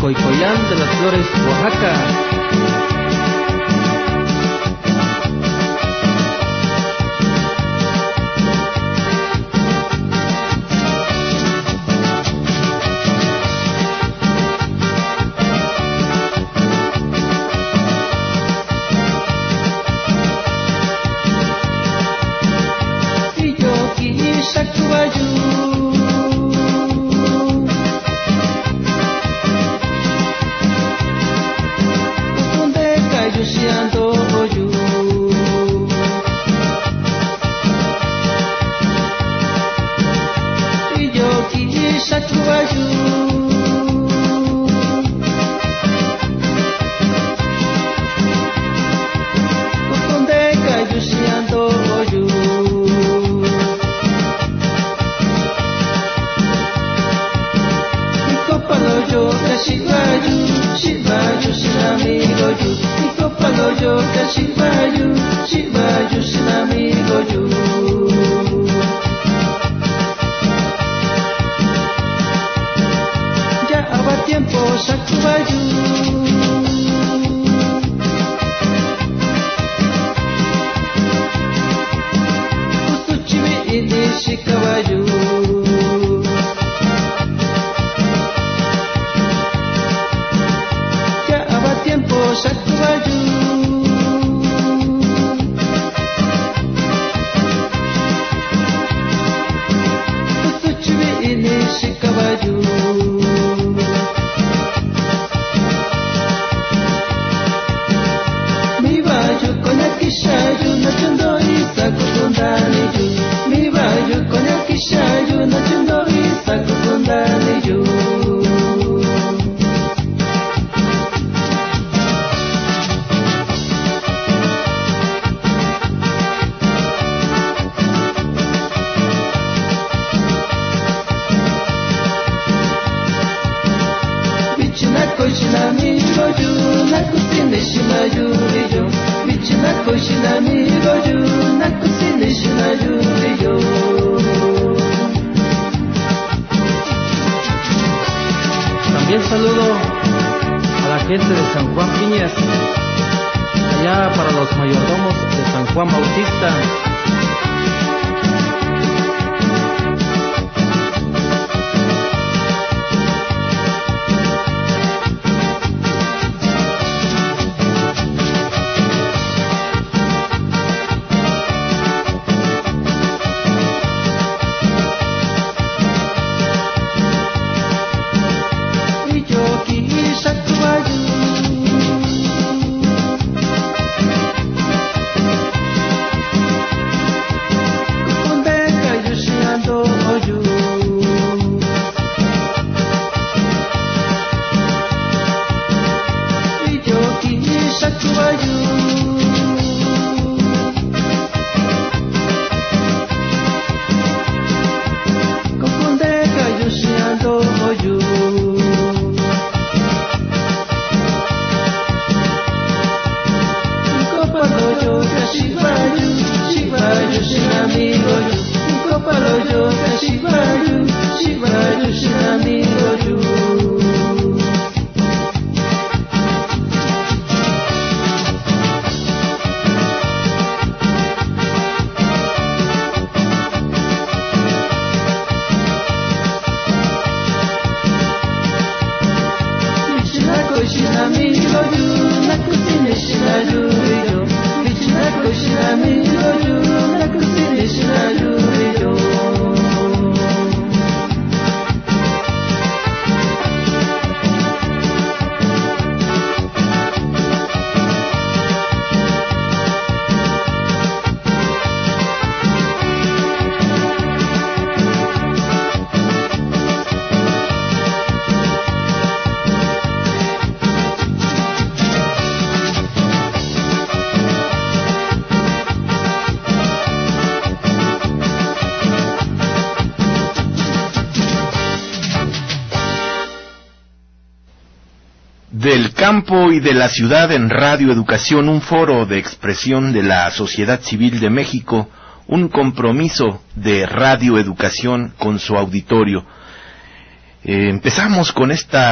Coicoyán de las Flores, Oaxaca. También saludo a la gente de San Juan Piñas, allá para los mayordomos de San Juan Bautista. Del campo y de la ciudad en Radio Educación, un foro de expresión de la sociedad civil de México, un compromiso de Radio Educación con su auditorio. Empezamos con esta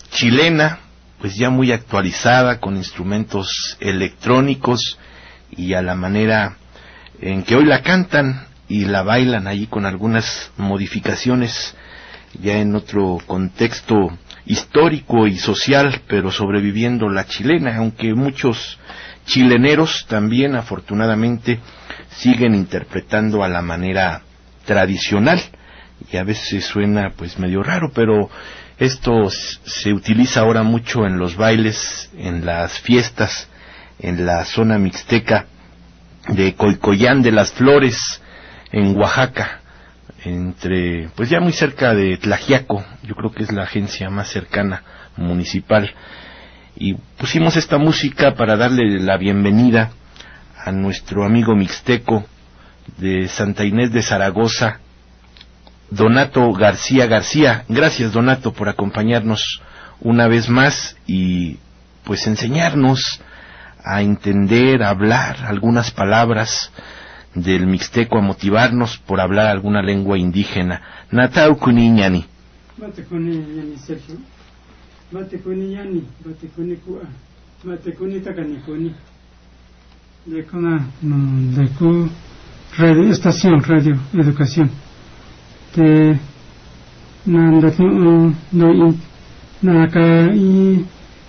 chilena, pues ya muy actualizada, con instrumentos electrónicos y a la manera en que hoy la cantan y la bailan allí con algunas modificaciones ya en otro contexto histórico y social, pero sobreviviendo la chilena, aunque muchos chileneros también afortunadamente siguen interpretando a la manera tradicional, y a veces suena pues medio raro, pero esto se utiliza ahora mucho en los bailes, en las fiestas, en la zona mixteca de Coicoyán de las Flores, en Oaxaca, pues ya muy cerca de Tlaxiaco, yo creo que es la agencia más cercana municipal, y pusimos esta música para darle la bienvenida a nuestro amigo mixteco de Santa Inés de Zaragoza, Donato García García. Gracias, Donato, por acompañarnos una vez más y pues enseñarnos a entender, a hablar algunas palabras del mixteco, a motivarnos por hablar alguna lengua indígena. Natau kuni ñani. Mate kuni ñani Sergio. Mate kuni ñani, mate kuni kua, mate kuni takani kuni. De ku radio, estación radio educación. Te nandat no na ka i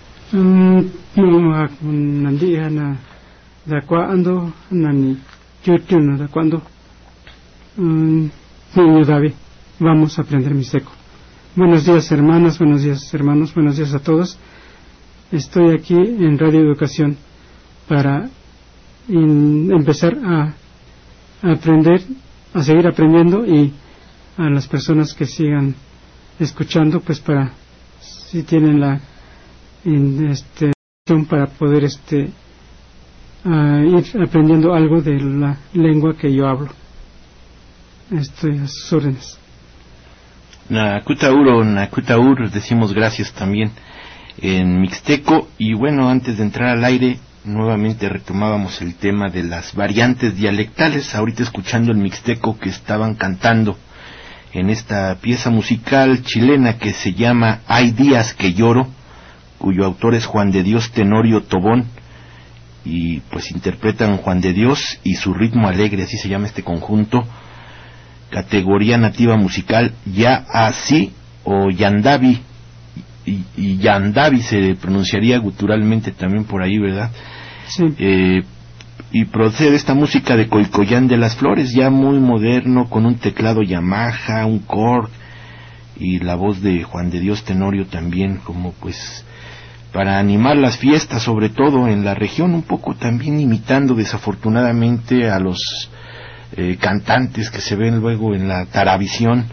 no nandi na da cuando nani chuchuno da cuando niño David, vamos a aprender mixteco. Buenos días hermanas, buenos días hermanos, buenos días a todos. Estoy aquí en Radio Educación para empezar a aprender, a seguir aprendiendo, y a las personas que sigan escuchando, pues para si tienen la para poder ir aprendiendo algo de la lengua que yo hablo. Estoy a sus órdenes. Nakutaur, decimos gracias también en mixteco. Y bueno, antes de entrar al aire, nuevamente retomábamos el tema de las variantes dialectales, ahorita escuchando el mixteco que estaban cantando en esta pieza musical chilena que se llama Hay días que lloro, cuyo autor es Juan de Dios Tenorio Tobón, y pues interpretan Juan de Dios y su ritmo alegre, así se llama este conjunto, categoría nativa musical ya así o yandavi, y yandavi se pronunciaría guturalmente también por ahí, ¿verdad? Sí. Y procede esta música de Coicoyán de las Flores, ya muy moderno, con un teclado Yamaha, un Korg, y la voz de Juan de Dios Tenorio también, como pues para animar las fiestas, sobre todo en la región, un poco también imitando desafortunadamente a los cantantes que se ven luego en la Taravisión.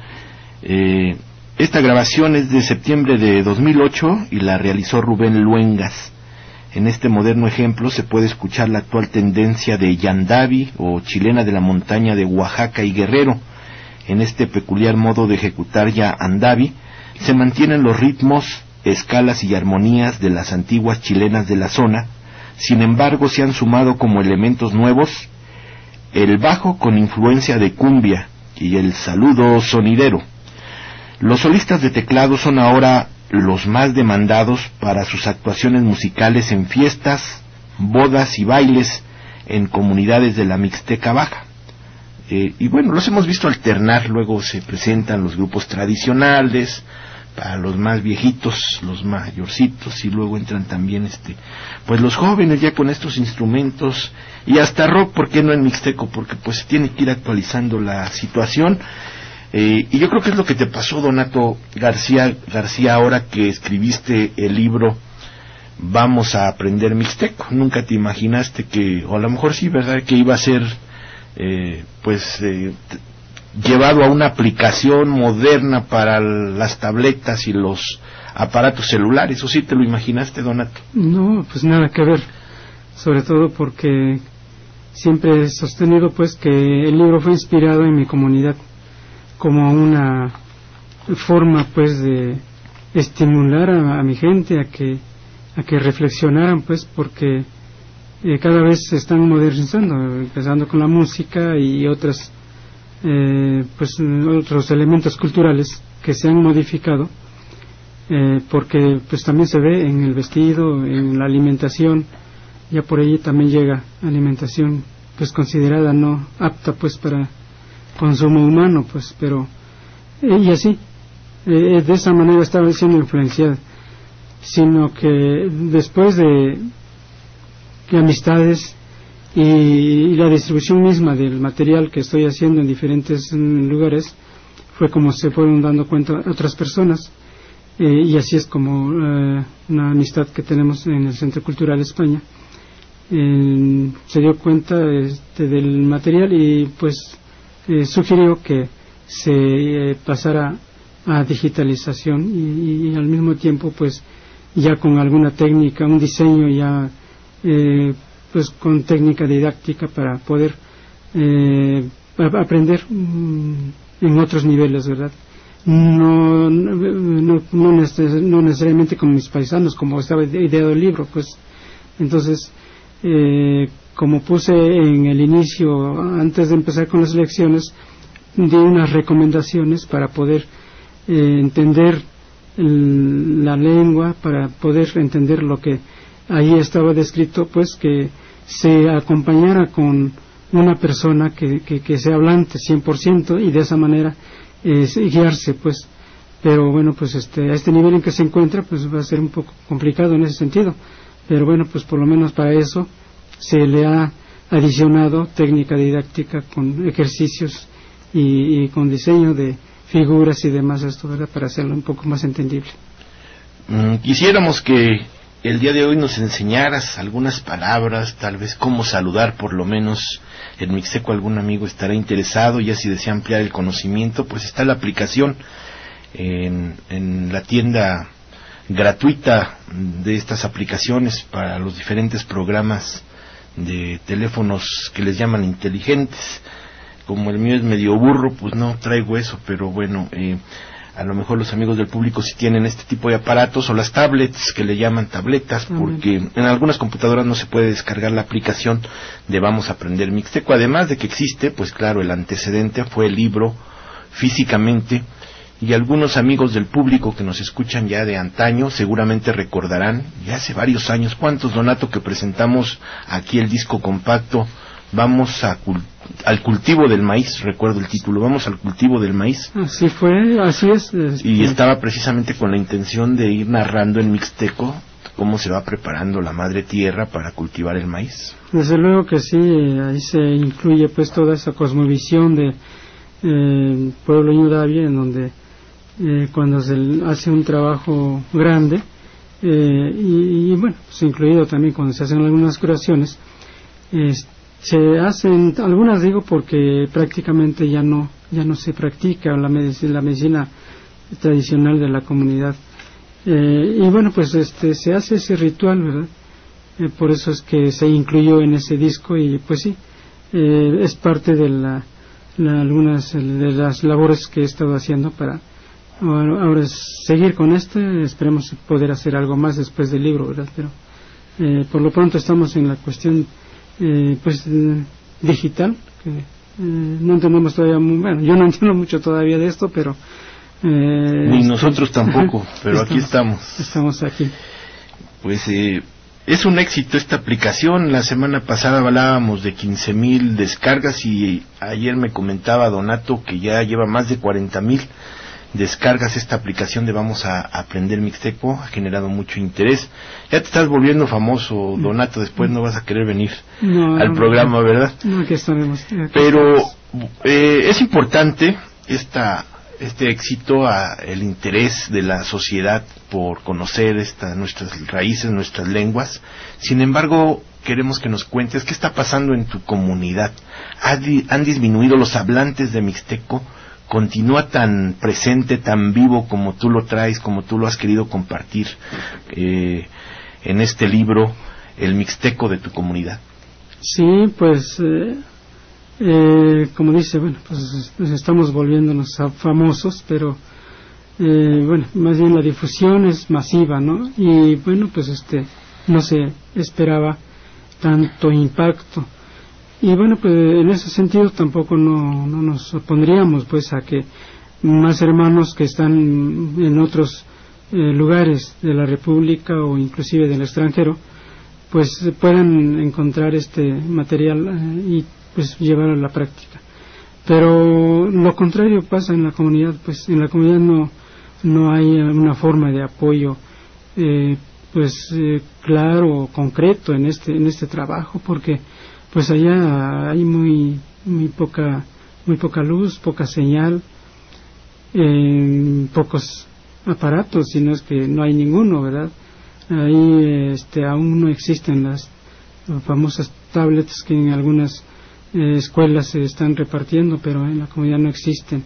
Esta grabación es de septiembre de 2008 y la realizó Rubén Luengas. En este moderno ejemplo se puede escuchar la actual tendencia de yandavi o chilena de la montaña de Oaxaca y Guerrero. En este peculiar modo de ejecutar yandavi se mantienen los ritmos, escalas y armonías de las antiguas chilenas de la zona. Sin embargo, se han sumado como elementos nuevos el bajo con influencia de cumbia y el saludo sonidero. Los solistas de teclado son ahora los más demandados para sus actuaciones musicales en fiestas, bodas y bailes en comunidades de la Mixteca Baja. Y bueno, los hemos visto alternar, luego se presentan los grupos tradicionales para los más viejitos, los mayorcitos, y luego entran también pues los jóvenes ya con estos instrumentos, y hasta rock, ¿por qué no en mixteco? Porque pues tiene que ir actualizando la situación. Y yo creo que es lo que te pasó, Donato García, ahora que escribiste el libro Vamos a aprender mixteco. Nunca te imaginaste que, o a lo mejor sí, ¿verdad?, que iba a ser llevado a una aplicación moderna para las tabletas y los aparatos celulares. ¿O sí te lo imaginaste, Donato? No, pues nada que ver, sobre todo porque siempre he sostenido pues que el libro fue inspirado en mi comunidad como una forma pues de estimular a mi gente a que reflexionaran, pues porque cada vez se están modernizando, empezando con la música y otros elementos culturales que se han modificado, porque pues también se ve en el vestido, en la alimentación, ya por ahí también llega alimentación pues considerada no apta pues para consumo humano, pues, pero y así de esa manera estaba siendo influenciada, sino que después de amistades y la distribución misma del material que estoy haciendo en diferentes lugares, fue como se fueron dando cuenta otras personas, y así es como una amistad que tenemos en el Centro Cultural España se dio cuenta del material y pues sugirió que se pasara a digitalización y al mismo tiempo pues ya con alguna técnica, un diseño ya pues con técnica didáctica para poder aprender en otros niveles, ¿verdad? No necesariamente con mis paisanos, como estaba ideado el libro, pues. Entonces, como puse en el inicio, antes de empezar con las lecciones, di unas recomendaciones para poder entender la lengua, para poder entender lo que ahí estaba descrito, pues que se acompañara con una persona que sea hablante 100% y de esa manera guiarse, pues. Pero bueno, pues a este nivel en que se encuentra, pues va a ser un poco complicado en ese sentido. Pero bueno, pues por lo menos para eso se le ha adicionado técnica didáctica con ejercicios y con diseño de figuras y demás, esto, ¿verdad?, para hacerlo un poco más entendible. Quisiéramos que el día de hoy nos enseñaras algunas palabras, tal vez cómo saludar, por lo menos en mixteco algún amigo estará interesado, ya si desea ampliar el conocimiento, pues está la aplicación en la tienda gratuita de estas aplicaciones para los diferentes programas de teléfonos que les llaman inteligentes. Como el mío es medio burro, pues no traigo eso, pero bueno, a lo mejor los amigos del público sí tienen este tipo de aparatos, o las tablets, que le llaman tabletas, porque en algunas computadoras no se puede descargar la aplicación de Vamos a Aprender Mixteco, además de que existe, pues claro, el antecedente fue el libro físicamente, y algunos amigos del público que nos escuchan ya de antaño seguramente recordarán, ya hace varios años, ¿cuántos, Donato?, que presentamos aquí el disco compacto Vamos al cultivo del maíz, recuerdo el título, Vamos al cultivo del maíz. Así fue, así es. Y estaba precisamente con la intención de ir narrando en mixteco cómo se va preparando la madre tierra para cultivar el maíz. Desde luego que sí, ahí se incluye pues toda esa cosmovisión de pueblo Ñudavia, en donde cuando se hace un trabajo grande, y bueno, pues incluido también cuando se hacen algunas curaciones, se hacen algunas, digo, porque prácticamente ya no se practica la medicina tradicional de la comunidad, y bueno, pues se hace ese ritual, ¿verdad? Por eso es que se incluyó en ese disco, y pues sí, es parte de algunas de las labores que he estado haciendo para ahora seguir con esperemos poder hacer algo más después del libro, ¿verdad? Pero por lo pronto estamos en la cuestión pues digital, que no entendemos todavía bueno, yo no entiendo mucho todavía de esto, pero ni nosotros tampoco, pero aquí estamos aquí. Pues es un éxito esta aplicación. La semana pasada hablábamos de 15,000 descargas, y ayer me comentaba Donato que ya lleva más de 40,000 descargas esta aplicación de Vamos a Aprender Mixteco. Ha generado mucho interés. Ya te estás volviendo famoso, Donato, después no vas a querer venir al programa, ¿verdad? No, aquí estaremos. Pero es importante este éxito, el interés de la sociedad por conocer nuestras raíces, nuestras lenguas. Sin embargo, queremos que nos cuentes qué está pasando en tu comunidad. ¿Han disminuido los hablantes de mixteco? ¿Continúa tan presente, tan vivo como tú lo traes, como tú lo has querido compartir en este libro, el mixteco de tu comunidad? Sí, pues como dice, bueno, pues estamos volviéndonos famosos, pero bueno, más bien la difusión es masiva, ¿no? Y bueno, pues no se esperaba tanto impacto. Y bueno, pues en ese sentido tampoco no nos opondríamos pues a que más hermanos que están en otros lugares de la República o inclusive del extranjero, pues puedan encontrar este material y pues llevarlo a la práctica. Pero lo contrario pasa en la comunidad, pues en la comunidad no hay una forma de apoyo claro o concreto en este trabajo, porque pues allá hay muy poca luz, poca señal, pocos aparatos, si no es que no hay ninguno, ¿verdad? Ahí aún no existen las famosas tablets que en algunas escuelas se están repartiendo, pero en la comunidad no existen.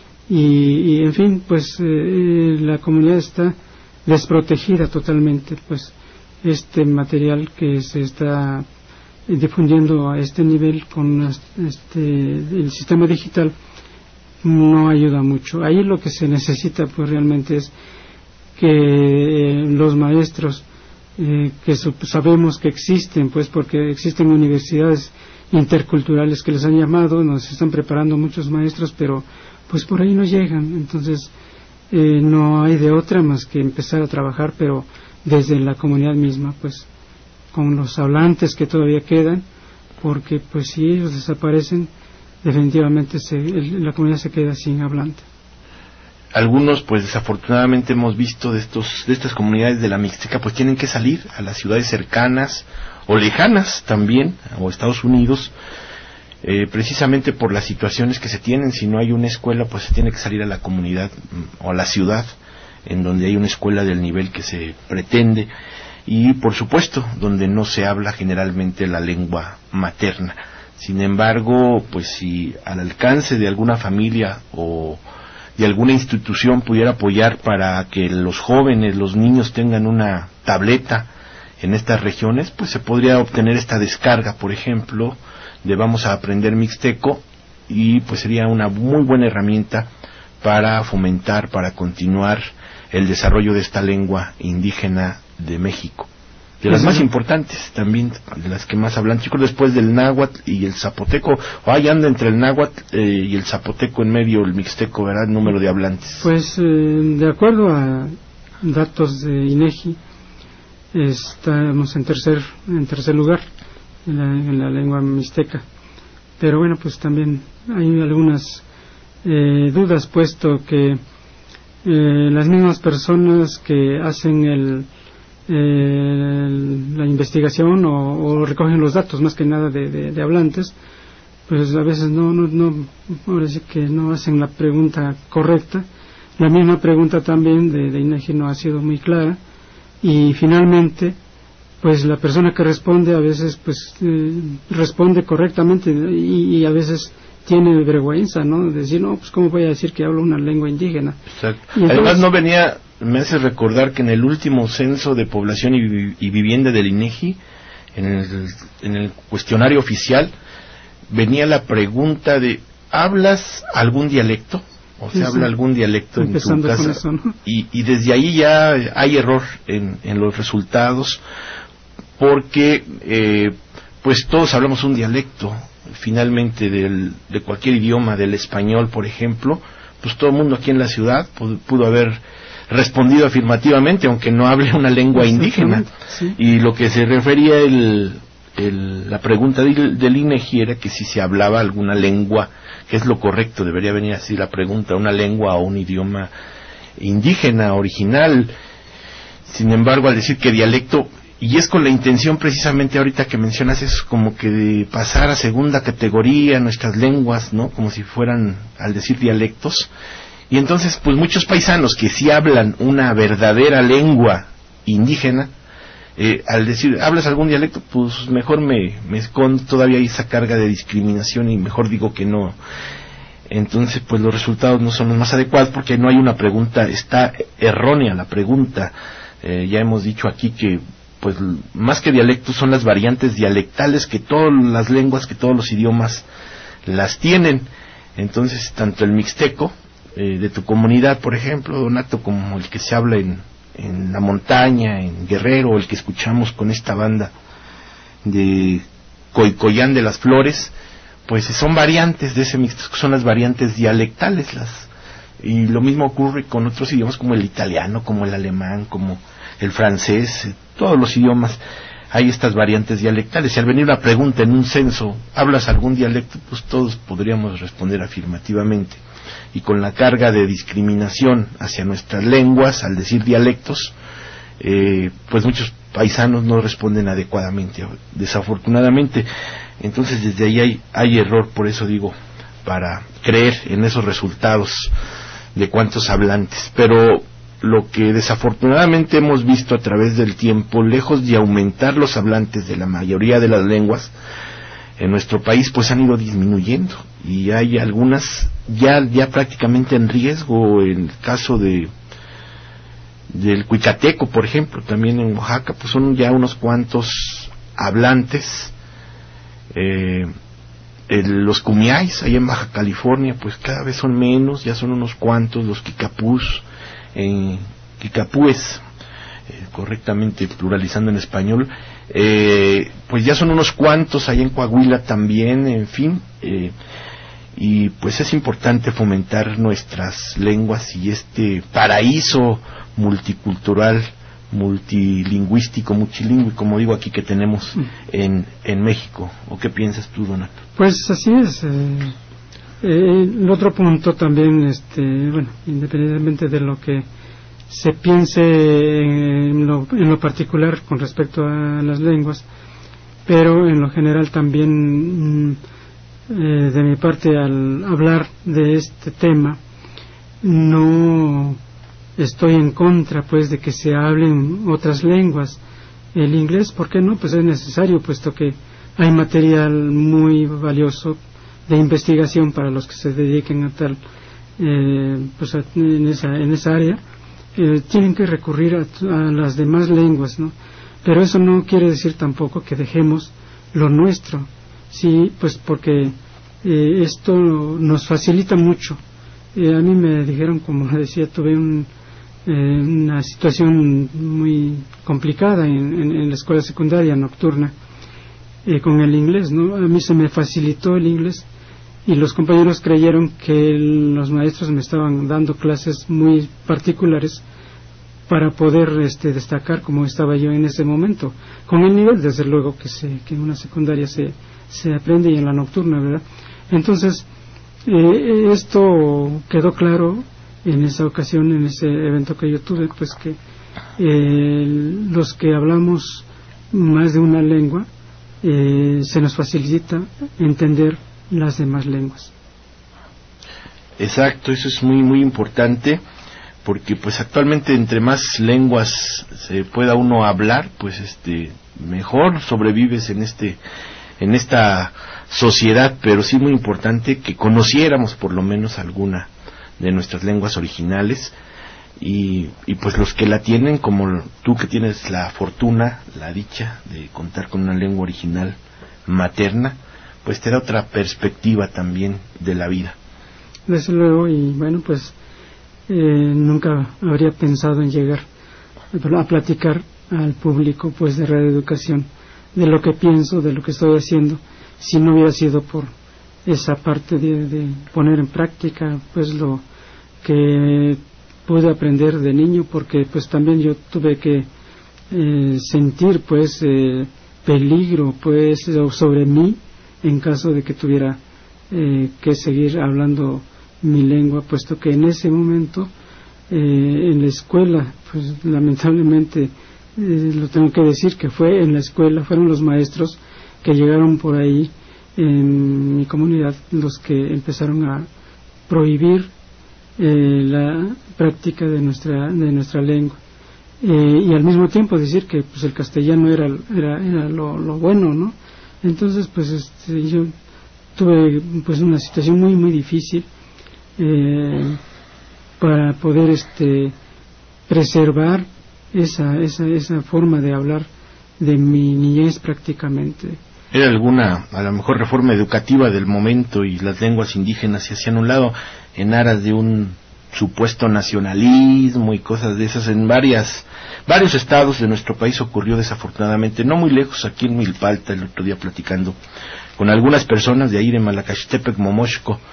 Y en fin, pues la comunidad está desprotegida totalmente, pues este material que se está difundiendo a este nivel con el sistema digital no ayuda mucho. Ahí lo que se necesita pues realmente es que los maestros que sabemos que existen, pues porque existen universidades interculturales que les han llamado, nos están preparando muchos maestros, pero pues por ahí no llegan. Entonces no hay de otra más que empezar a trabajar, pero desde la comunidad misma, pues con los hablantes que todavía quedan, porque pues si ellos desaparecen, definitivamente la comunidad se queda sin hablante. Algunos, pues desafortunadamente hemos visto de estas comunidades de la Mixteca, pues tienen que salir a las ciudades cercanas o lejanas también, o Estados Unidos, precisamente por las situaciones que se tienen. Si no hay una escuela, pues se tiene que salir a la comunidad o a la ciudad en donde hay una escuela del nivel que se pretende, y por supuesto donde no se habla generalmente la lengua materna. Sin embargo, pues si al alcance de alguna familia o de alguna institución pudiera apoyar para que los jóvenes, los niños tengan una tableta en estas regiones, pues se podría obtener esta descarga, por ejemplo, de Vamos a Aprender Mixteco, y pues sería una muy buena herramienta para fomentar, para continuar el desarrollo de esta lengua indígena de México, de las más importantes también, de las que más hablan, chicos, después del náhuatl y el zapoteco, o ahí anda entre el náhuatl y el zapoteco en medio, el mixteco, ¿verdad?, el número de hablantes. Pues de acuerdo a datos de INEGI, estamos en tercer lugar en la lengua mixteca, pero bueno, pues también hay algunas dudas, puesto que las mismas personas que hacen la investigación o recogen los datos, más que nada de hablantes, pues a veces ahora sí que no hacen la pregunta correcta. La misma pregunta también de INEGI no ha sido muy clara, y finalmente pues la persona que responde a veces pues responde correctamente y a veces tiene vergüenza, ¿no? Decir, no, pues cómo voy a decir que hablo una lengua indígena. Exacto. Además me hace recordar que en el último censo de población y vivienda del INEGI, en el cuestionario oficial, venía la pregunta de, ¿hablas algún dialecto? O sea, ¿habla algún dialecto en tu casa? Con eso, ¿no? Y desde ahí ya hay error en los resultados, porque pues todos hablamos un dialecto, finalmente, de cualquier idioma, del español, por ejemplo. Pues todo el mundo aquí en la ciudad pudo haber respondido afirmativamente, aunque no hable una lengua indígena. Sí. Y lo que se refería la pregunta del INEGI era que si se hablaba alguna lengua, que es lo correcto, debería venir así la pregunta, una lengua o un idioma indígena original. Sin embargo, al decir que dialecto, y es con la intención precisamente ahorita que mencionas, es como que de pasar a segunda categoría nuestras lenguas, ¿no? Como si fueran, al decir dialectos. Y entonces, pues muchos paisanos que sí hablan una verdadera lengua indígena, al decir, ¿hablas algún dialecto? Pues mejor me escondo, todavía hay esa carga de discriminación y mejor digo que no. Entonces, pues los resultados no son los más adecuados, porque no hay una pregunta, está errónea la pregunta. Ya hemos dicho aquí que pues más que dialectos son las variantes dialectales, que todas las lenguas, que todos los idiomas las tienen. Entonces, tanto el mixteco de tu comunidad, por ejemplo, Donato, como el que se habla en la montaña, en Guerrero, o el que escuchamos con esta banda de Coicoyán de las Flores, pues son variantes de ese mixteco, son las variantes dialectales, Y lo mismo ocurre con otros idiomas como el italiano, como el alemán, como el francés, todos los idiomas. Hay estas variantes dialectales. Si al venir una pregunta en un censo, ¿hablas algún dialecto? Pues todos podríamos responder afirmativamente. Y con la carga de discriminación hacia nuestras lenguas, al decir dialectos, pues muchos paisanos no responden adecuadamente, desafortunadamente. Entonces desde ahí hay error, por eso digo, para creer en esos resultados de cuántos hablantes. Pero lo que desafortunadamente hemos visto a través del tiempo, lejos de aumentar los hablantes de la mayoría de las lenguas en nuestro país, pues han ido disminuyendo, y hay algunas ya prácticamente en riesgo. En el caso del cuicateco, por ejemplo, también en Oaxaca, pues son ya unos cuantos hablantes. Los cumiáis, allá en Baja California, pues cada vez son menos, ya son unos cuantos. Los quicapúes, correctamente pluralizando en español, pues ya son unos cuantos, allá en Coahuila también, en fin, y pues es importante fomentar nuestras lenguas y este paraíso multicultural, multilingüístico, multilingüe, como digo aquí, que tenemos en México. ¿O qué piensas tú, Donato? Pues así es. El otro punto también, bueno, independientemente de lo que se piense en lo particular con respecto a las lenguas, pero en lo general también, de mi parte, al hablar de este tema, no estoy en contra, pues, de que se hablen otras lenguas. El inglés, ¿por qué no? Pues es necesario, puesto que hay material muy valioso de investigación para los que se dediquen a tal, pues en esa área. Tienen que recurrir a las demás lenguas, ¿no? Pero eso no quiere decir tampoco que dejemos lo nuestro, sí, pues porque esto nos facilita mucho. A mí me dijeron, como decía, tuve una situación muy complicada en la escuela secundaria nocturna con el inglés, ¿no? A mí se me facilitó el inglés y los compañeros creyeron que los maestros me estaban dando clases muy particulares para poder destacar como estaba yo en ese momento, con el nivel, desde luego, que en una secundaria se aprende, y en la nocturna, ¿verdad? Entonces, esto quedó claro en esa ocasión, en ese evento que yo tuve, pues que los que hablamos más de una lengua, se nos facilita entender las demás lenguas. Exacto, eso es muy muy importante, porque pues actualmente entre más lenguas se pueda uno hablar, pues mejor sobrevives en esta sociedad. Pero sí muy importante que conociéramos por lo menos alguna de nuestras lenguas originales, y pues los que la tienen, como tú, que tienes la fortuna, la dicha de contar con una lengua original materna, pues te da otra perspectiva también de la vida. Desde luego. Y bueno, pues nunca habría pensado en llegar a platicar al público, pues, de Radio Educación, de lo que pienso, de lo que estoy haciendo, si no hubiera sido por esa parte de poner en práctica, pues, lo que pude aprender de niño, porque pues también yo tuve que sentir, pues, peligro, pues, sobre mí, en caso de que tuviera que seguir hablando mi lengua, puesto que en ese momento en la escuela, pues lamentablemente lo tengo que decir, que fue en la escuela, fueron los maestros que llegaron por ahí en mi comunidad los que empezaron a prohibir la práctica de nuestra lengua, y al mismo tiempo decir que pues el castellano era lo bueno, ¿no? Entonces pues yo tuve pues una situación muy muy difícil para poder preservar esa forma de hablar de mi niñez prácticamente. Era alguna, a lo mejor, reforma educativa del momento, y las lenguas indígenas se hacían a un lado en aras de un supuesto nacionalismo y cosas de esas. En varios estados de nuestro país ocurrió, desafortunadamente, no muy lejos, aquí en Milpalta, el otro día platicando con algunas personas de ahí de Malacaxtepec, Momoxco,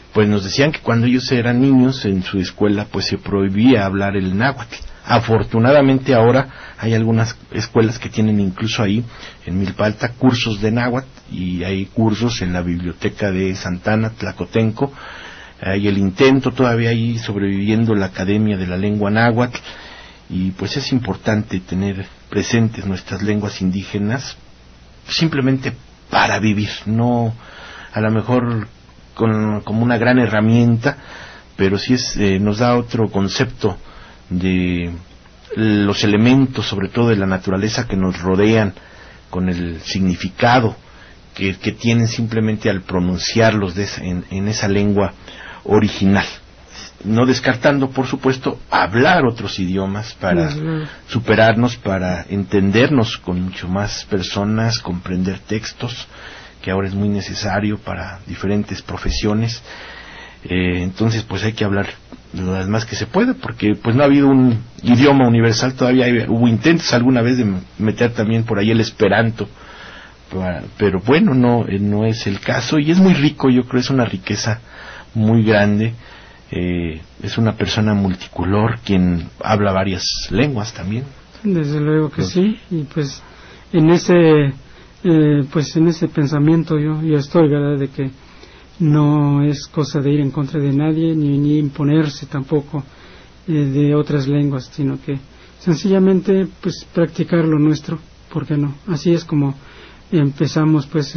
pues nos decían que cuando ellos eran niños en su escuela pues se prohibía hablar el náhuatl. Afortunadamente ahora hay algunas escuelas que tienen incluso ahí en Milpalta cursos de náhuatl, y hay cursos en la biblioteca de Santana, Tlacotenco. Hay el intento todavía ahí sobreviviendo la Academia de la Lengua Náhuatl, y pues es importante tener presentes nuestras lenguas indígenas simplemente para vivir, no a lo mejor como una gran herramienta, pero sí nos da otro concepto de los elementos, sobre todo de la naturaleza que nos rodean, con el significado que tienen simplemente al pronunciarlos en esa lengua original, no descartando por supuesto hablar otros idiomas para superarnos, para entendernos con mucho más personas, comprender textos, que ahora es muy necesario para diferentes profesiones. Entonces pues hay que hablar lo más que se pueda, porque pues no ha habido un idioma universal todavía. Hubo intentos alguna vez de meter también por ahí el esperanto, pero bueno, no es el caso, y es muy rico, yo creo, es una riqueza muy grande. Es una persona multicolor quien habla varias lenguas también. Desde luego que sí, y pues en ese pensamiento yo estoy, ¿verdad?, de que no es cosa de ir en contra de nadie, ni imponerse tampoco de otras lenguas, sino que sencillamente pues practicar lo nuestro, ¿por qué no? Así es como empezamos pues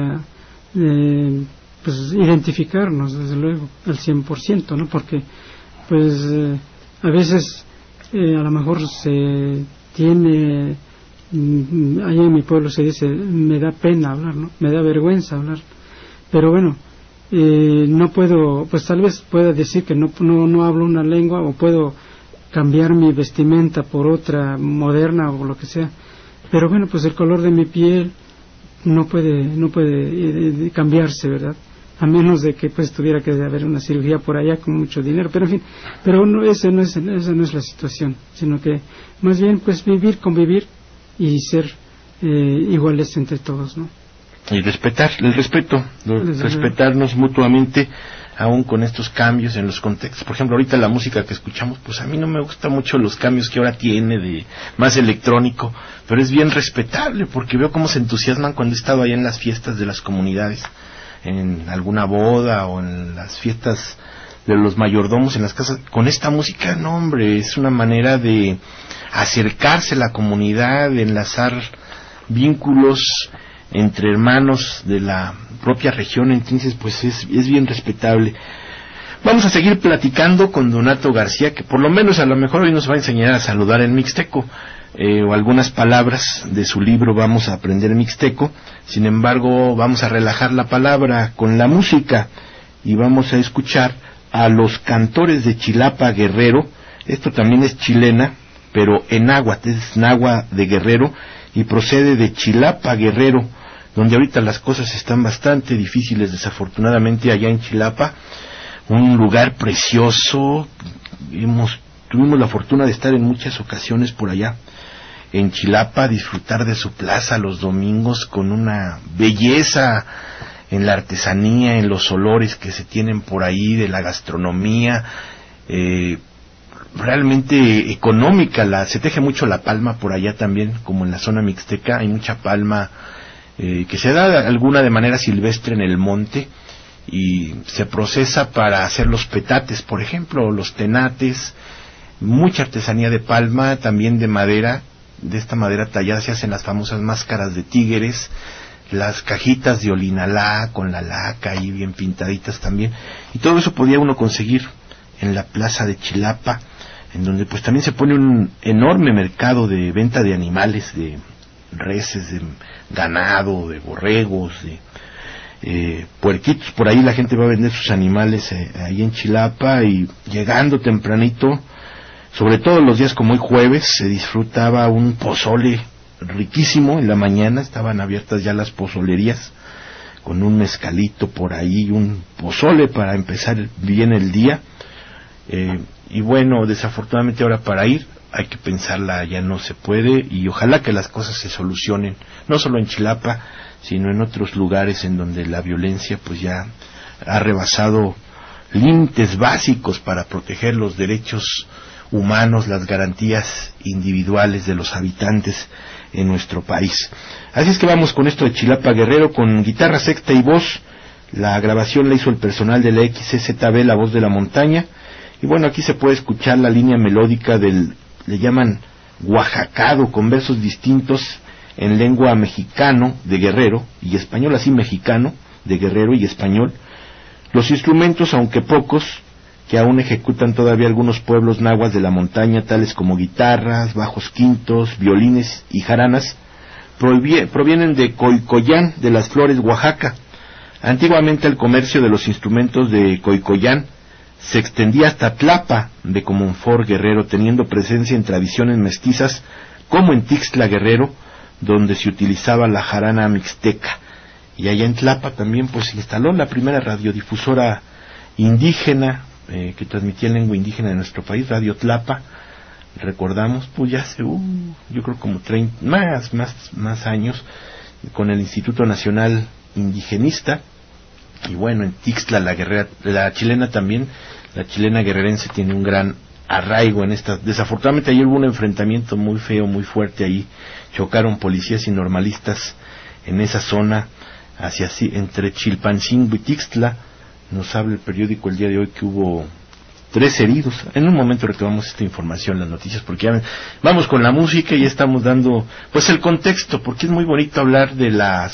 pues identificarnos, desde luego, al 100%, ¿no? Porque pues a veces a lo mejor se tiene, allá en mi pueblo se dice, me da pena hablar, ¿no? Me da vergüenza hablar, pero bueno, no puedo, pues tal vez pueda decir que no hablo una lengua, o puedo cambiar mi vestimenta por otra moderna o lo que sea, pero bueno, pues el color de mi piel no puede cambiarse, ¿verdad? A menos de que pues tuviera que haber una cirugía por allá con mucho dinero, pero en fin, esa no es la situación, sino que más bien pues convivir y ser iguales entre todos, ¿no? Y respetarnos mutuamente, aún con estos cambios en los contextos. Por ejemplo, ahorita la música que escuchamos, pues a mí no me gusta mucho los cambios que ahora tiene de más electrónico, pero es bien respetable, porque veo cómo se entusiasman cuando he estado allá en las fiestas de las comunidades, en alguna boda o en las fiestas de los mayordomos en las casas, con esta música. No, hombre, es una manera de acercarse a la comunidad, de enlazar vínculos entre hermanos de la propia región. Entonces pues es bien respetable. Vamos a seguir platicando con Donato García, que por lo menos a lo mejor hoy nos va a enseñar a saludar en mixteco, o algunas palabras de su libro vamos a aprender en mixteco. Sin embargo, vamos a relajar la palabra con la música y vamos a escuchar a los Cantores de Chilapa, Guerrero. Esto también es chilena, pero en náhuatl, es náhuatl de Guerrero, y procede de Chilapa, Guerrero, donde ahorita las cosas están bastante difíciles, desafortunadamente, allá en Chilapa, un lugar precioso. Tuvimos la fortuna de estar en muchas ocasiones por allá en Chilapa, disfrutar de su plaza los domingos, con una belleza en la artesanía, en los olores que se tienen por ahí, de la gastronomía, realmente económica. Se teje mucho la palma por allá también, como en la zona mixteca, hay mucha palma que se da alguna de manera silvestre en el monte, y se procesa para hacer los petates, por ejemplo, los tenates. Mucha artesanía de palma, también de madera. De esta madera tallada se hacen las famosas máscaras de tigres, las cajitas de olinalá con la laca ahí bien pintaditas también, y todo eso podía uno conseguir en la plaza de Chilapa, en donde pues también se pone un enorme mercado de venta de animales, de reses, de ganado, de borregos, de puerquitos. Por ahí la gente va a vender sus animales ahí en Chilapa, y llegando tempranito, sobre todo los días como hoy jueves, se disfrutaba un pozole riquísimo. En la mañana estaban abiertas ya las pozolerías, con un mezcalito por ahí, un pozole para empezar bien el día. Y bueno, desafortunadamente ahora para ir hay que pensarla, ya no se puede, y ojalá que las cosas se solucionen, no solo en Chilapa, sino en otros lugares en donde la violencia pues ya ha rebasado límites básicos para proteger los derechos humanos, las garantías individuales de los habitantes en nuestro país. Así es que vamos con esto de Chilapa Guerrero, con guitarra sexta y voz. La grabación la hizo el personal de la XCZB, La Voz de la Montaña, y bueno, aquí se puede escuchar la línea melódica del, le llaman oaxacado, con versos distintos en lengua mexicano de Guerrero y español, así mexicano de Guerrero y español. Los instrumentos, aunque pocos, que aún ejecutan todavía algunos pueblos nahuas de la montaña, tales como guitarras, bajos quintos, violines y jaranas, provienen de Coicoyán, de las Flores, Oaxaca. Antiguamente el comercio de los instrumentos de Coicoyán se extendía hasta Tlapa de Comonfort, Guerrero, teniendo presencia en tradiciones mestizas como en Tixtla, Guerrero, donde se utilizaba la jarana mixteca. Y allá en Tlapa también pues se instaló la primera radiodifusora indígena que transmitía en lengua indígena de nuestro país, Radio Tlapa. Recordamos, pues ya hace, yo creo como 30, más años, con el Instituto Nacional Indigenista. Y bueno, en Tixtla la chilena también, la chilena guerrerense tiene un gran arraigo en esta. Desafortunadamente ayer hubo un enfrentamiento muy feo, muy fuerte ahí, chocaron policías y normalistas en esa zona, entre Chilpancingo y Tixtla. Nos habla el periódico el día de hoy que hubo 3 heridos. En un momento retomamos esta información, las noticias, porque ya vamos con la música y estamos dando pues el contexto, porque es muy bonito hablar de la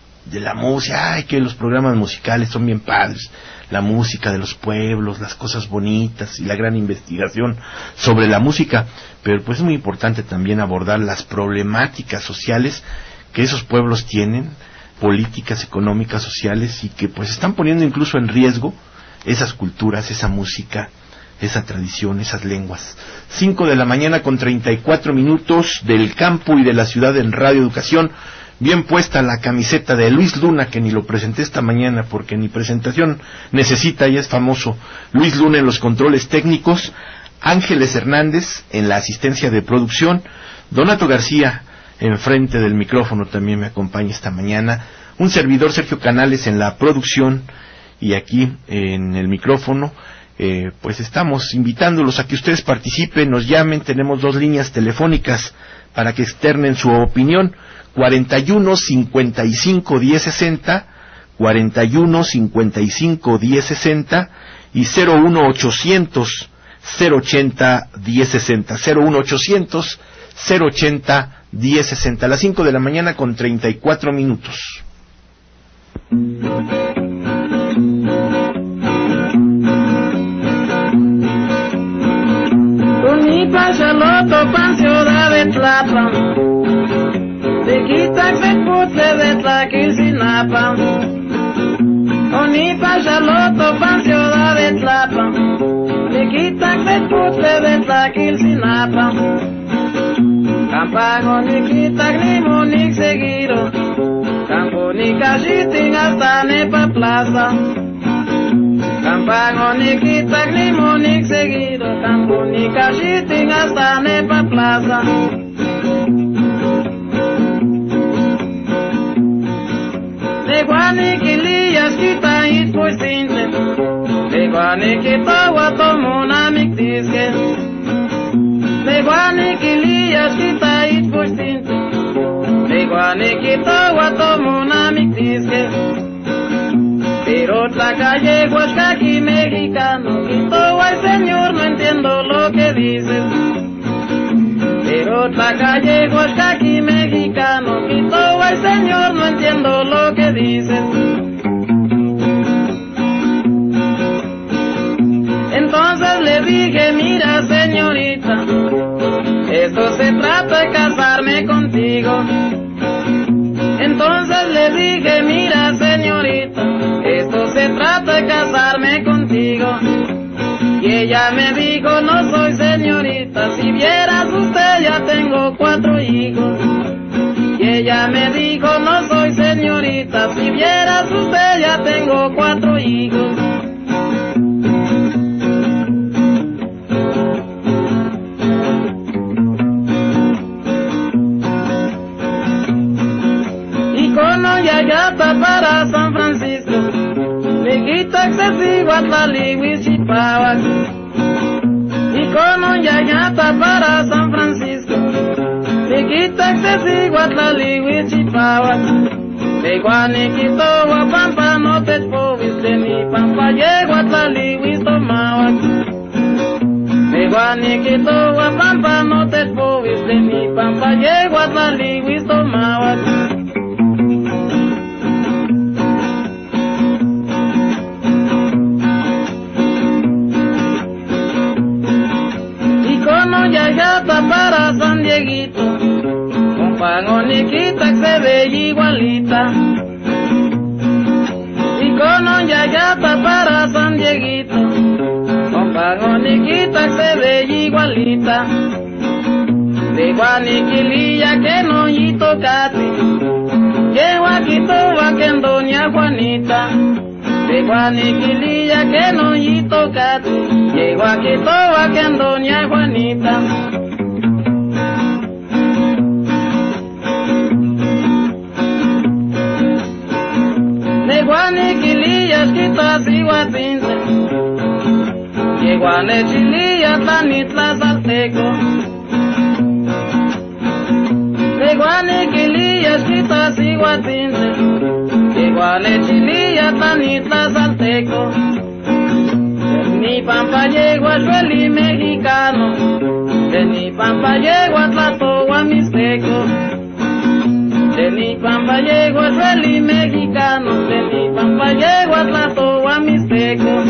música, que los programas musicales son bien padres, la música de los pueblos, las cosas bonitas y la gran investigación sobre la música, pero pues es muy importante también abordar las problemáticas sociales que esos pueblos tienen, políticas, económicas, sociales, y que pues están poniendo incluso en riesgo esas culturas, esa música, esa tradición, esas lenguas. 5:34 a.m, del campo y de la ciudad en Radio Educación. Bien puesta la camiseta de Luis Luna, que ni lo presenté esta mañana porque ni presentación necesita, ya es famoso. Luis Luna en los controles técnicos, Ángeles Hernández en la asistencia de producción, Donato García enfrente del micrófono también me acompaña esta mañana, un servidor Sergio Canales en la producción, y aquí en el micrófono pues estamos invitándolos a que ustedes participen, nos llamen. Tenemos 2 líneas telefónicas para que externen su opinión: 41 55 10 60, 41 55 10 60 y 01 800 080 10 60, 01 800 080 1060, a las 5:34 a.m. Unipa Charlotte pan ciudad de Tlapa, se quita se pute de Tlaquilcinapa. Unipa Charlotte pan ciudad de Tlapa, se quita se pute de Tlaquilcinapa. Campago ni quita ni monik seguido, campo ni cachitin hasta nepa plaza. Campago ni quita ni monik seguido, campo ni cachitin hasta nepa plaza. De guaniquilillas quita y pues tinte, de guaniquita guatomona mictisque. De guaniquilillas quita y pues tinte, de guaniquita guatomona mictisque. Pero la calle Huascaqui mexicano, quito ay señor, no entiendo lo que dices. Pero la calle Huascaqui mexicano, quito ay señor, no entiendo lo que dices. Entonces le dije, mira señorita, esto se trata de casarme contigo. Entonces le dije, mira señorita, esto se trata de casarme contigo. Y ella me dijo, no soy señorita, si vieras usted ya tengo 4 hijos. Y ella me dijo, no soy señorita, si vieras usted ya tengo 4 hijos. Y con Yayata para San Francisco, me quita Huichipahuac, y con un yayata para San Francisco, Huichipahuac, de Guaniquito Pampa no te poviste ni Pampa llego a Huistomahuac, de Guaniquito Pampa no te poviste ni Pampa llego a Huistomahuac. Yayata para San Dieguito, con Pangoniquita que se ve igualita. Y con un yayata para San Dieguito, con Pangoniquita que se ve igualita. De Guaniquililla que no y tocate, llego aquí toba que en doña Juanita. De Guaniquililla que no y tocate, llego aquí toba que en doña Juanita. De Guaniquilillas quitas y guatince, llego a Nechililla Tanitla Salteco. De Guaniquilillas quitas y guatince, llego a Nechililla Tanitla Salteco. De mi Pampa llego a Chueli mexicano, de mi Pampa llego a Tlatoa mixteco. De mi Pampa llego a Chueli mexicano, de mi Pampa llego a Tlatoa mixteco.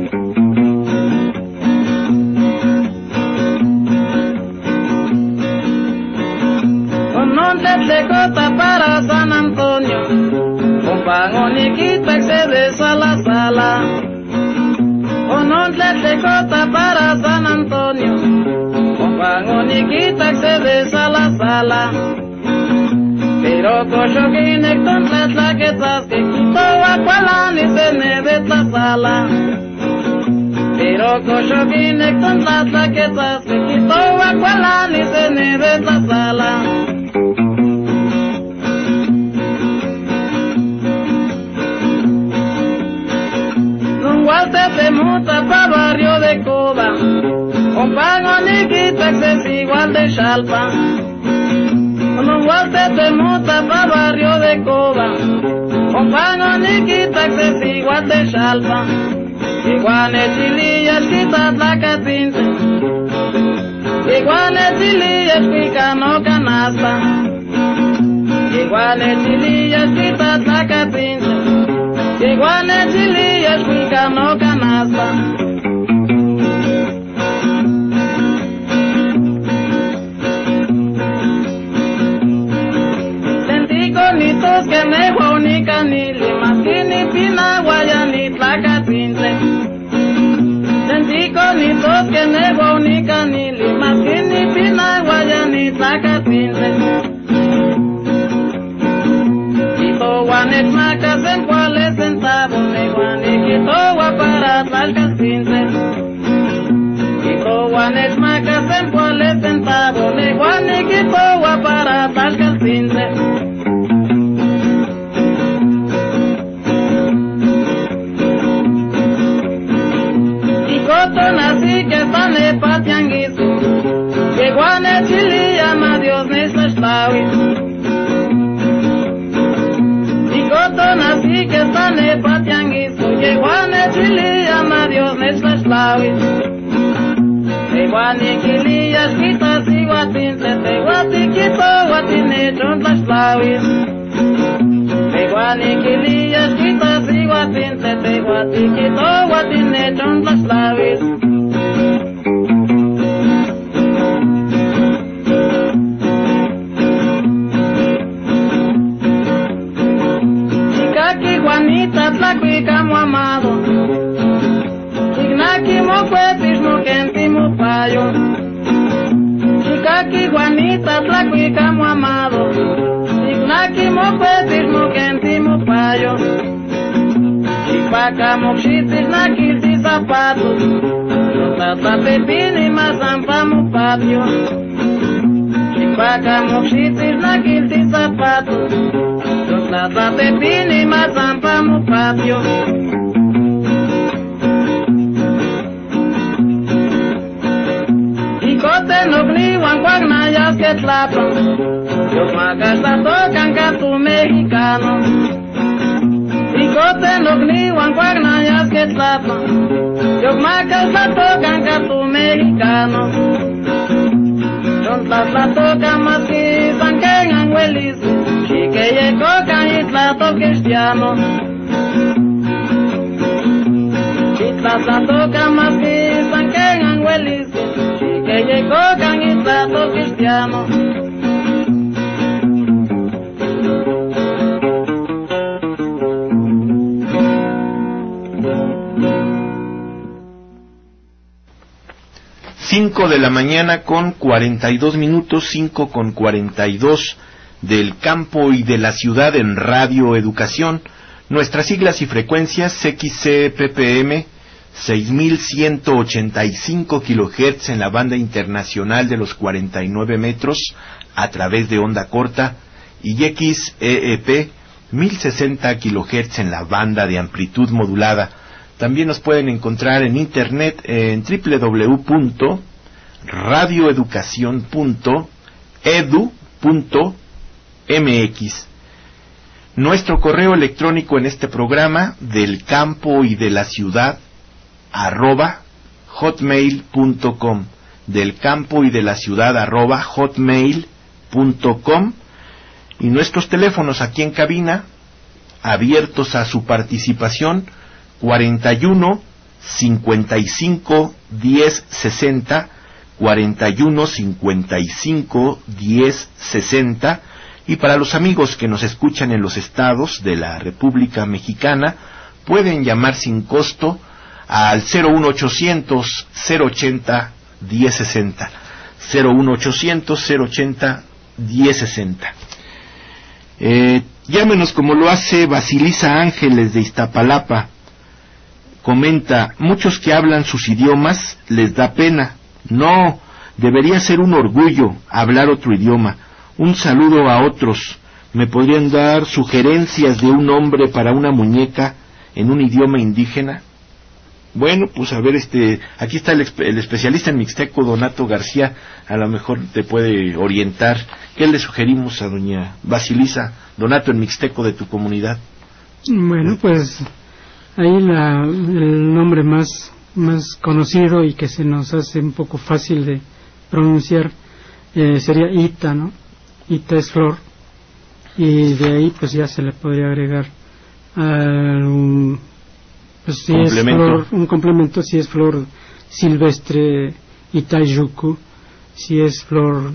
Tlecota para San Antonio, con Pangoniquita que se besa la sala. Con un tlecota para San Antonio, con Pangoniquita que se besa la sala. Pero cochoquine con tlatlaquetas que quitó Acualán y se neve la sala. Pero cochoquine con tlatlaquetas que quitó Acualán y se neve la sala. Te muta pa' barrio de Coba, con Pangoniquita que es igual de Chalpa. Con te muta pa' barrio de Coba, con Pangoniquita que es igual de Chalpa. Igual Nechilillas quita Tlacatince, igual Nechilillas pica no canasta. Igual Nechilillas quita Tlacatince, igual Nechilillas pica no canasta. Sentí conitos que me juanica ni limas que ni pina guaya ni Tlacatince. Sentí conitos que me juanica ni limas que ni pina guaya ni Tlacatince. Guanet macas en cuales centavos, me guaniquito para Tlalcatince. Quito guanet macas en cuales centavos, me guaniquito para Tlalcatince. Y coton así que están de patianguizo, que guanet chililla ma Dios me slastawi. Así que están de patianguizo, llegó a Nechililla, ma Dios me slaslawi. Te Guaniquilillas quitas y guatince, te guatiquito guatinechon slaslawi. Te Guaniquilillas quitas y guatince, te guatiquito guatinechon slaslawi. Juanita tlacuica mo amado, Ignaki mo cuetis mo kenti mo payo. Chicaki Juanita tlacuica mo amado, Ignaki mo cuetis mo kenti mo payo. Chipaca mo xitis na quilti zapatos, Tata pepini mazampa mo patio. Chipaca mo xitis na quilti zapatos, Tata pepini mazampa mo patio. guaguañas que tlapan, los macas la tocan canto mexicano. Y cote no gniwan guaguañas que tlapan, los macas la tocan canto mexicano. Tontas la tocan más que sanquen anguelis, y que ye cocan y tlato cristiano. La toca más que sanquen anguelis, y que ye cocan y tlato cristiano. Cinco de la mañana con 42 minutos, 5:42 del campo y de la ciudad en Radio Educación. Nuestras siglas y frecuencias: XCPPM 6185 kHz en la banda internacional de los 49 metros a través de onda corta, y XEEP 1060 kHz en la banda de amplitud modulada. También nos pueden encontrar en internet en www.radioeducacion.edu.mx. Nuestro correo electrónico en este programa, del campo y de la ciudad @hotmail.com, del campo y de la ciudad @hotmail.com, y nuestros teléfonos aquí en cabina abiertos a su participación: 41 55 10 60, 41 55 10 60. Y para los amigos que nos escuchan en los estados de la República Mexicana, pueden llamar sin costo al 01800 080 1060, 01800 080 1060. Llámenos como lo hace Basilisa Ángeles de Iztapalapa. Comenta: muchos que hablan sus idiomas les da pena. No, debería ser un orgullo hablar otro idioma. Un saludo a otros. ¿Me podrían dar sugerencias de un nombre para una muñeca en un idioma indígena? Bueno, pues a ver, aquí está el especialista en mixteco, Donato García, a lo mejor te puede orientar. ¿Qué le sugerimos a doña Basilisa, Donato, en mixteco de tu comunidad? Bueno, pues ahí el nombre más conocido y que se nos hace un poco fácil de pronunciar sería Ita, ¿no? Ita es flor, y de ahí pues ya se le podría agregar un complemento, si es flor silvestre, Itayuku; si es flor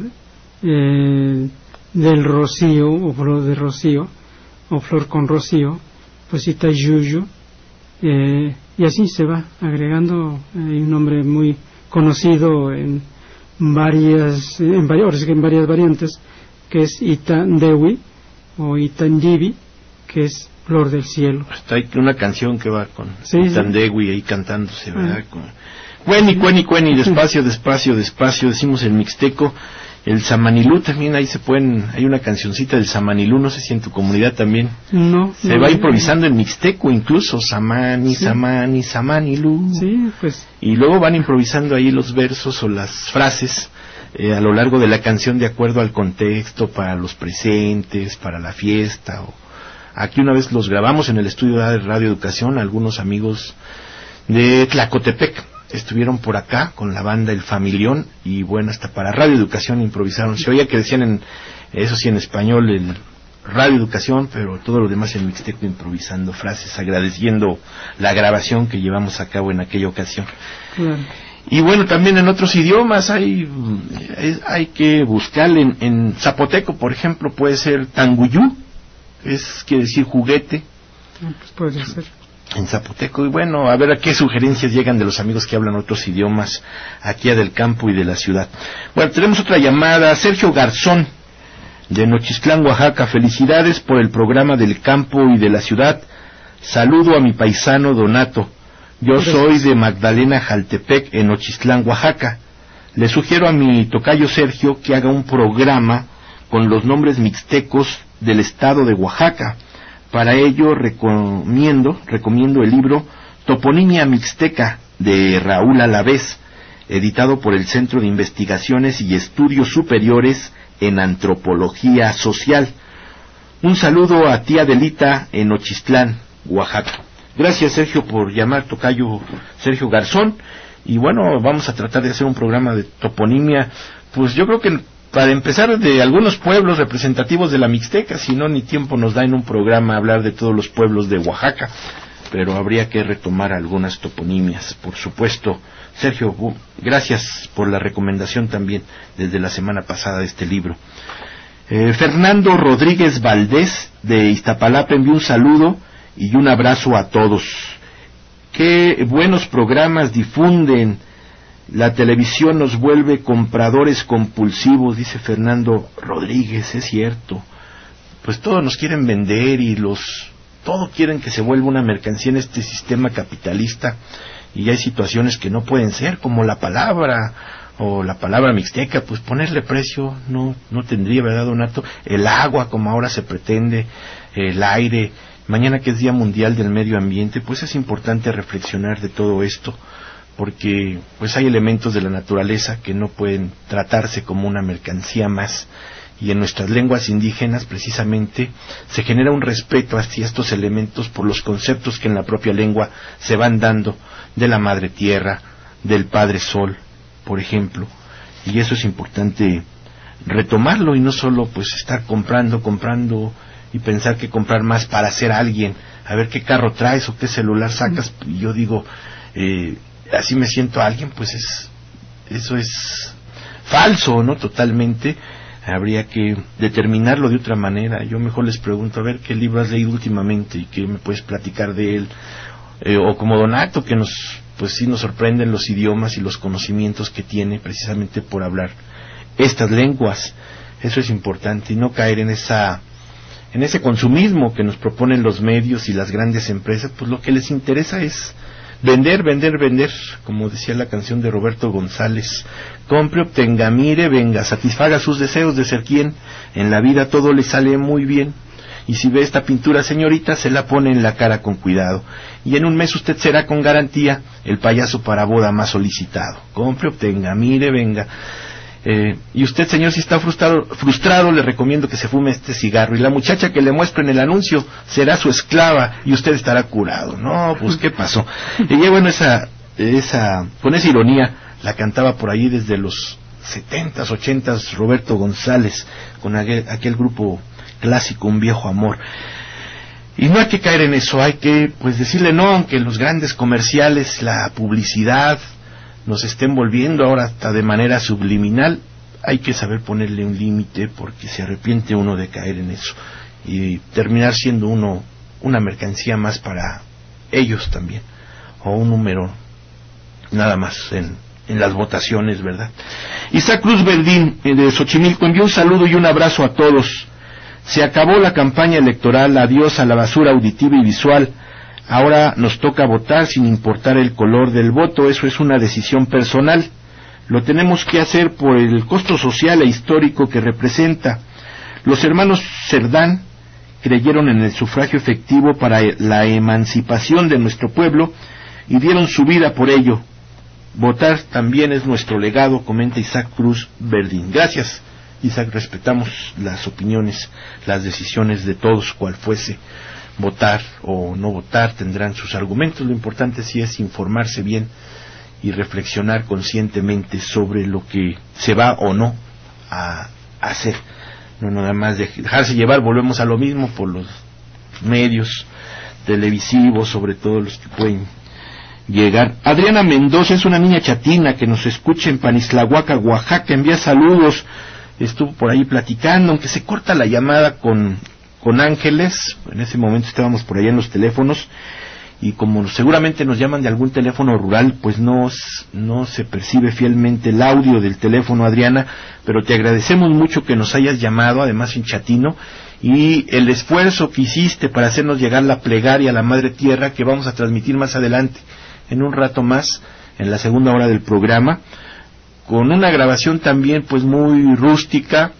del rocío, o flor de rocío, o flor con rocío, pues Itayuyu. Y así se va agregando. Hay un nombre muy conocido en varias variantes, que es Itandewi o Itandivi, que es flor del cielo. Hasta hay una canción que va con Itandewi ahí cantándose, ¿verdad? Cueni, despacio, decimos en mixteco. El Samanilú también, ahí hay una cancioncita del Samanilú, no sé si en tu comunidad también. Se va improvisando en mixteco incluso, Samanilú. Sí, pues. Y luego van improvisando ahí los versos o las frases a lo largo de la canción, de acuerdo al contexto, para los presentes, para la fiesta. Aquí una vez los grabamos en el estudio de Radio Educación, algunos amigos de Tlacotepec estuvieron por acá con la banda El Familión, y bueno, hasta para Radio Educación improvisaron. Se oía que decían eso sí en español, el Radio Educación, pero todo lo demás en mixteco, improvisando frases, agradeciendo la grabación que llevamos a cabo en aquella ocasión. Claro. Y bueno, también en otros idiomas hay que buscarle. En zapoteco, por ejemplo, puede ser Tanguyú, quiere decir juguete. Pues puede ser. En zapoteco. Y bueno, a ver a qué sugerencias llegan de los amigos que hablan otros idiomas aquí del campo y de la ciudad. Bueno, tenemos otra llamada. Sergio Garzón, de Nochistlán, Oaxaca. Felicidades por el programa del campo y de la ciudad. Saludo a mi paisano Donato. Yo soy de Magdalena Jaltepec, en Nochistlán, Oaxaca. Le sugiero a mi tocayo Sergio que haga un programa con los nombres mixtecos del estado de Oaxaca. Para ello recomiendo el libro Toponimia Mixteca de Raúl Alavés. editado por el Centro de Investigaciones y Estudios Superiores en Antropología Social. Un saludo a tía Adelita en Ochistlán, Oaxaca. Gracias, Sergio, por llamar, tocayo Sergio Garzón. Y bueno, vamos a tratar de hacer un programa de toponimia, pues yo creo que para empezar de algunos pueblos representativos de la Mixteca, si no ni tiempo nos da en un programa hablar de todos los pueblos de Oaxaca, pero habría que retomar algunas toponimias, por supuesto. Sergio, gracias por la recomendación también desde la semana pasada de este libro. Fernando Rodríguez Valdés de Iztapalapa envió un saludo y un abrazo a todos. Qué buenos programas difunden. La televisión nos vuelve compradores compulsivos, dice Fernando Rodríguez. Es cierto. Pues todos nos quieren vender y todos quieren que se vuelva una mercancía en este sistema capitalista, y hay situaciones que no pueden ser, como la palabra mixteca, pues ponerle precio no tendría, ¿verdad, Donato? El agua, como ahora se pretende, el aire. Mañana, que es Día Mundial del Medio Ambiente, pues es importante reflexionar de todo esto, porque pues hay elementos de la naturaleza que no pueden tratarse como una mercancía más, y en nuestras lenguas indígenas precisamente se genera un respeto hacia estos elementos por los conceptos que en la propia lengua se van dando de la Madre Tierra, del Padre Sol, por ejemplo, y eso es importante retomarlo, y no solo pues estar comprando y pensar que comprar más para ser alguien, a ver qué carro traes o qué celular sacas. Y yo digo, así me siento alguien, pues eso es falso, ¿no? Totalmente. Habría que determinarlo de otra manera. Yo mejor les pregunto, a ver, ¿qué libro has leído últimamente y qué me puedes platicar de él? O como Donato, que pues sí nos sorprenden los idiomas y los conocimientos que tiene precisamente por hablar estas lenguas. Eso es importante, y no caer en ese consumismo que nos proponen los medios y las grandes empresas. Pues lo que les interesa es vender, como decía la canción de Roberto González: compre, obtenga, mire, venga, satisfaga sus deseos de ser quien, en la vida todo le sale muy bien, y si ve esta pintura, señorita, se la pone en la cara con cuidado, y en un mes usted será con garantía el payaso para boda más solicitado. Compre, obtenga, mire, venga. Y usted, señor, si está frustrado, le recomiendo que se fume este cigarro, y la muchacha que le muestro en el anuncio será su esclava y usted estará curado. No, pues ¿qué pasó? Y bueno, con esa ironía la cantaba por ahí desde los 70s, 80s Roberto González, con aquel grupo clásico, Un Viejo Amor. Y no hay que caer en eso, hay que pues decirle no, aunque los grandes comerciales, la publicidad nos estén volviendo ahora hasta de manera subliminal, hay que saber ponerle un límite, porque se arrepiente uno de caer en eso y terminar siendo uno una mercancía más para ellos también, o un número nada más en las votaciones, ¿verdad? Isaac Cruz Verdín de Xochimilco envió un saludo y un abrazo a todos. Se acabó la campaña electoral, adiós a la basura auditiva y visual. Ahora nos toca votar sin importar el color del voto. Eso es una decisión personal. Lo tenemos que hacer por el costo social e histórico que representa. Los hermanos Cerdán creyeron en el sufragio efectivo para la emancipación de nuestro pueblo y dieron su vida por ello. Votar también es nuestro legado, comenta Isaac Cruz Verdín. Gracias, Isaac, respetamos las opiniones, las decisiones de todos, cual fuese. Votar o no votar tendrán sus argumentos. Lo importante sí es informarse bien y reflexionar conscientemente sobre lo que se va o no a hacer. No nada más dejarse llevar, volvemos a lo mismo, por los medios televisivos, sobre todo los que pueden llegar. Adriana Mendoza es una niña chatina que nos escucha en Panislahuaca, Oaxaca, envía saludos. Estuvo por ahí platicando, aunque se corta la llamada con Ángeles. En ese momento estábamos por allá en los teléfonos, y como seguramente nos llaman de algún teléfono rural, pues no se percibe fielmente el audio del teléfono, Adriana, pero te agradecemos mucho que nos hayas llamado, además en chatino, y el esfuerzo que hiciste para hacernos llegar la plegaria a la Madre Tierra, que vamos a transmitir más adelante, en un rato más, en la segunda hora del programa, con una grabación también pues muy rústica,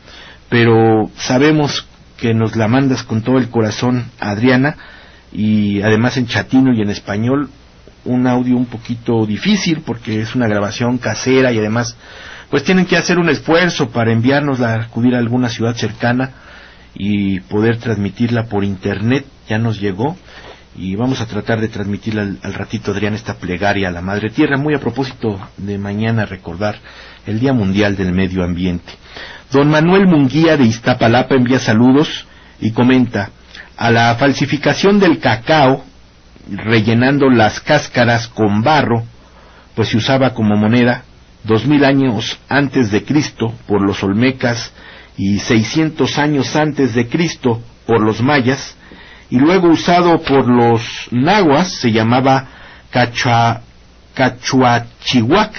pero sabemos que nos la mandas con todo el corazón, Adriana, y además en chatino y en español, un audio un poquito difícil porque es una grabación casera y además pues tienen que hacer un esfuerzo para enviárnosla, acudir a alguna ciudad cercana y poder transmitirla por internet. Ya nos llegó y vamos a tratar de transmitirla al ratito, Adrián, esta plegaria a la Madre Tierra, muy a propósito de mañana recordar el Día Mundial del Medio Ambiente. Don Manuel Munguía de Iztapalapa envía saludos y comenta: a la falsificación del cacao, rellenando las cáscaras con barro, pues se usaba como moneda 2000 años antes de Cristo por los olmecas y 600 años antes de Cristo por los mayas, y luego usado por los nahuas, se llamaba cachuachihuac.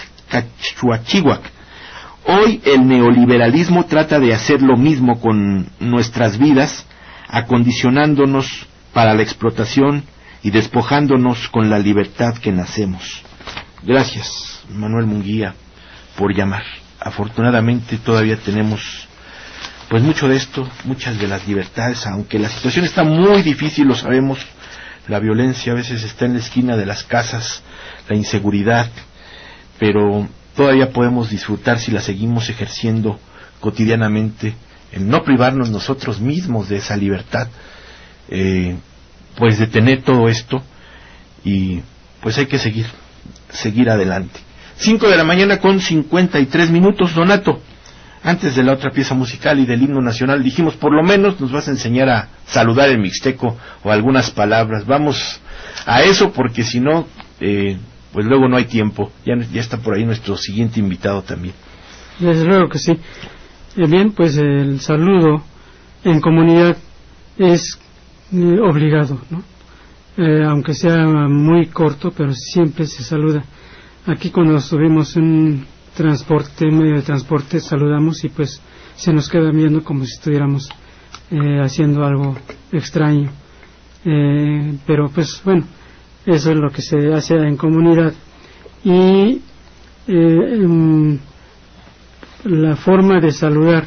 Hoy el neoliberalismo trata de hacer lo mismo con nuestras vidas, acondicionándonos para la explotación y despojándonos con la libertad que nacemos. Gracias, Manuel Munguía, por llamar. Afortunadamente todavía tenemos pues mucho de esto, muchas de las libertades, aunque la situación está muy difícil, lo sabemos. La violencia a veces está en la esquina de las casas, la inseguridad, pero todavía podemos disfrutar si la seguimos ejerciendo cotidianamente, en no privarnos nosotros mismos de esa libertad, pues de tener todo esto, y pues hay que seguir adelante. 5 de la mañana con 53 minutos, Donato. Antes de la otra pieza musical y del himno nacional, dijimos, por lo menos nos vas a enseñar a saludar en mixteco o algunas palabras. Vamos a eso, porque si no, pues luego no hay tiempo. Ya está por ahí nuestro siguiente invitado también. Desde luego que sí. Bien, pues el saludo en comunidad es obligado, ¿no? Aunque sea muy corto, pero siempre se saluda. Aquí cuando subimos un medio de transporte, saludamos y pues se nos queda viendo como si estuviéramos haciendo algo extraño. Pero pues bueno, eso es lo que se hace en comunidad. Y la forma de saludar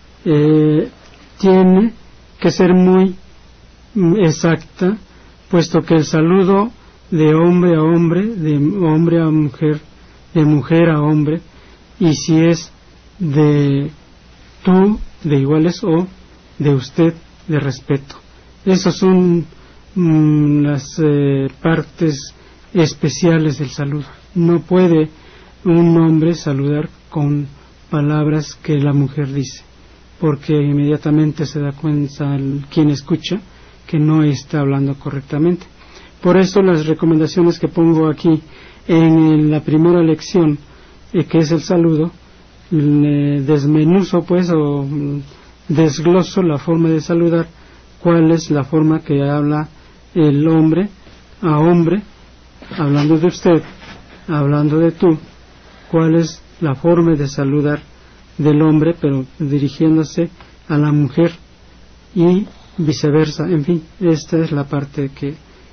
tiene que ser muy exacta, puesto que el saludo de hombre a hombre, de hombre a mujer, de mujer a hombre, y si es de tú, de iguales, o de usted, de respeto. Esas son las partes especiales del saludo. No puede un hombre saludar con palabras que la mujer dice, porque inmediatamente se da cuenta quien escucha que no está hablando correctamente. Por eso las recomendaciones que pongo aquí en la primera lección, que es el saludo, desmenuzo pues o desgloso la forma de saludar, cuál es la forma que habla el hombre a hombre, hablando de usted, hablando de tú, cuál es la forma de saludar del hombre, pero dirigiéndose a la mujer, y viceversa. En fin, esta es la parte que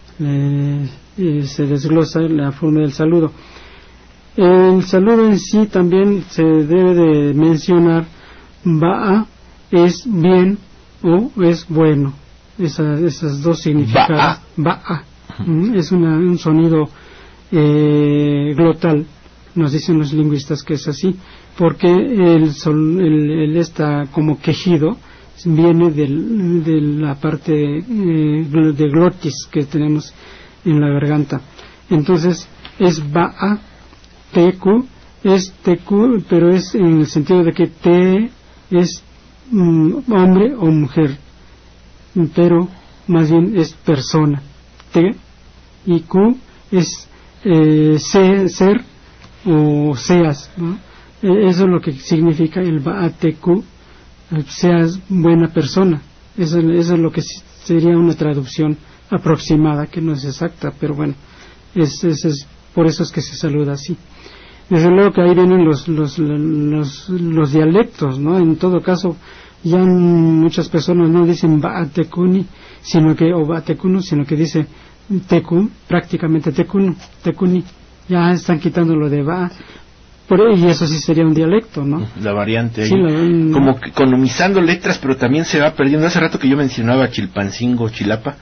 se desglosa la forma del saludo. El saludo en sí también se debe de mencionar: ba'a es bien o es bueno. Esas dos significados. Ba'a es un sonido glotal. Nos dicen los lingüistas que es así, porque el está como quejido viene de la parte de glotis que tenemos en la garganta. Entonces es ba'a, teku, es teku, pero es en el sentido de que te es hombre o mujer, pero más bien es persona. Te y ku es ser o seas, ¿no? Eso es lo que significa el ba'ateku, seas buena persona. Eso es lo que sería una traducción aproximada, que no es exacta, pero bueno, por eso es que se saluda así. Desde luego que ahí vienen los dialectos, ¿no? En todo caso, ya muchas personas no dicen ba'atekuni, o ba'atekunu, sino que dice teku, prácticamente tekuni. Ya están quitando lo de ba'a, y eso sí sería un dialecto, ¿no? La variante ahí, sí, como economizando letras, pero también se va perdiendo. Hace rato que yo mencionaba Chilpancingo, Chilapa,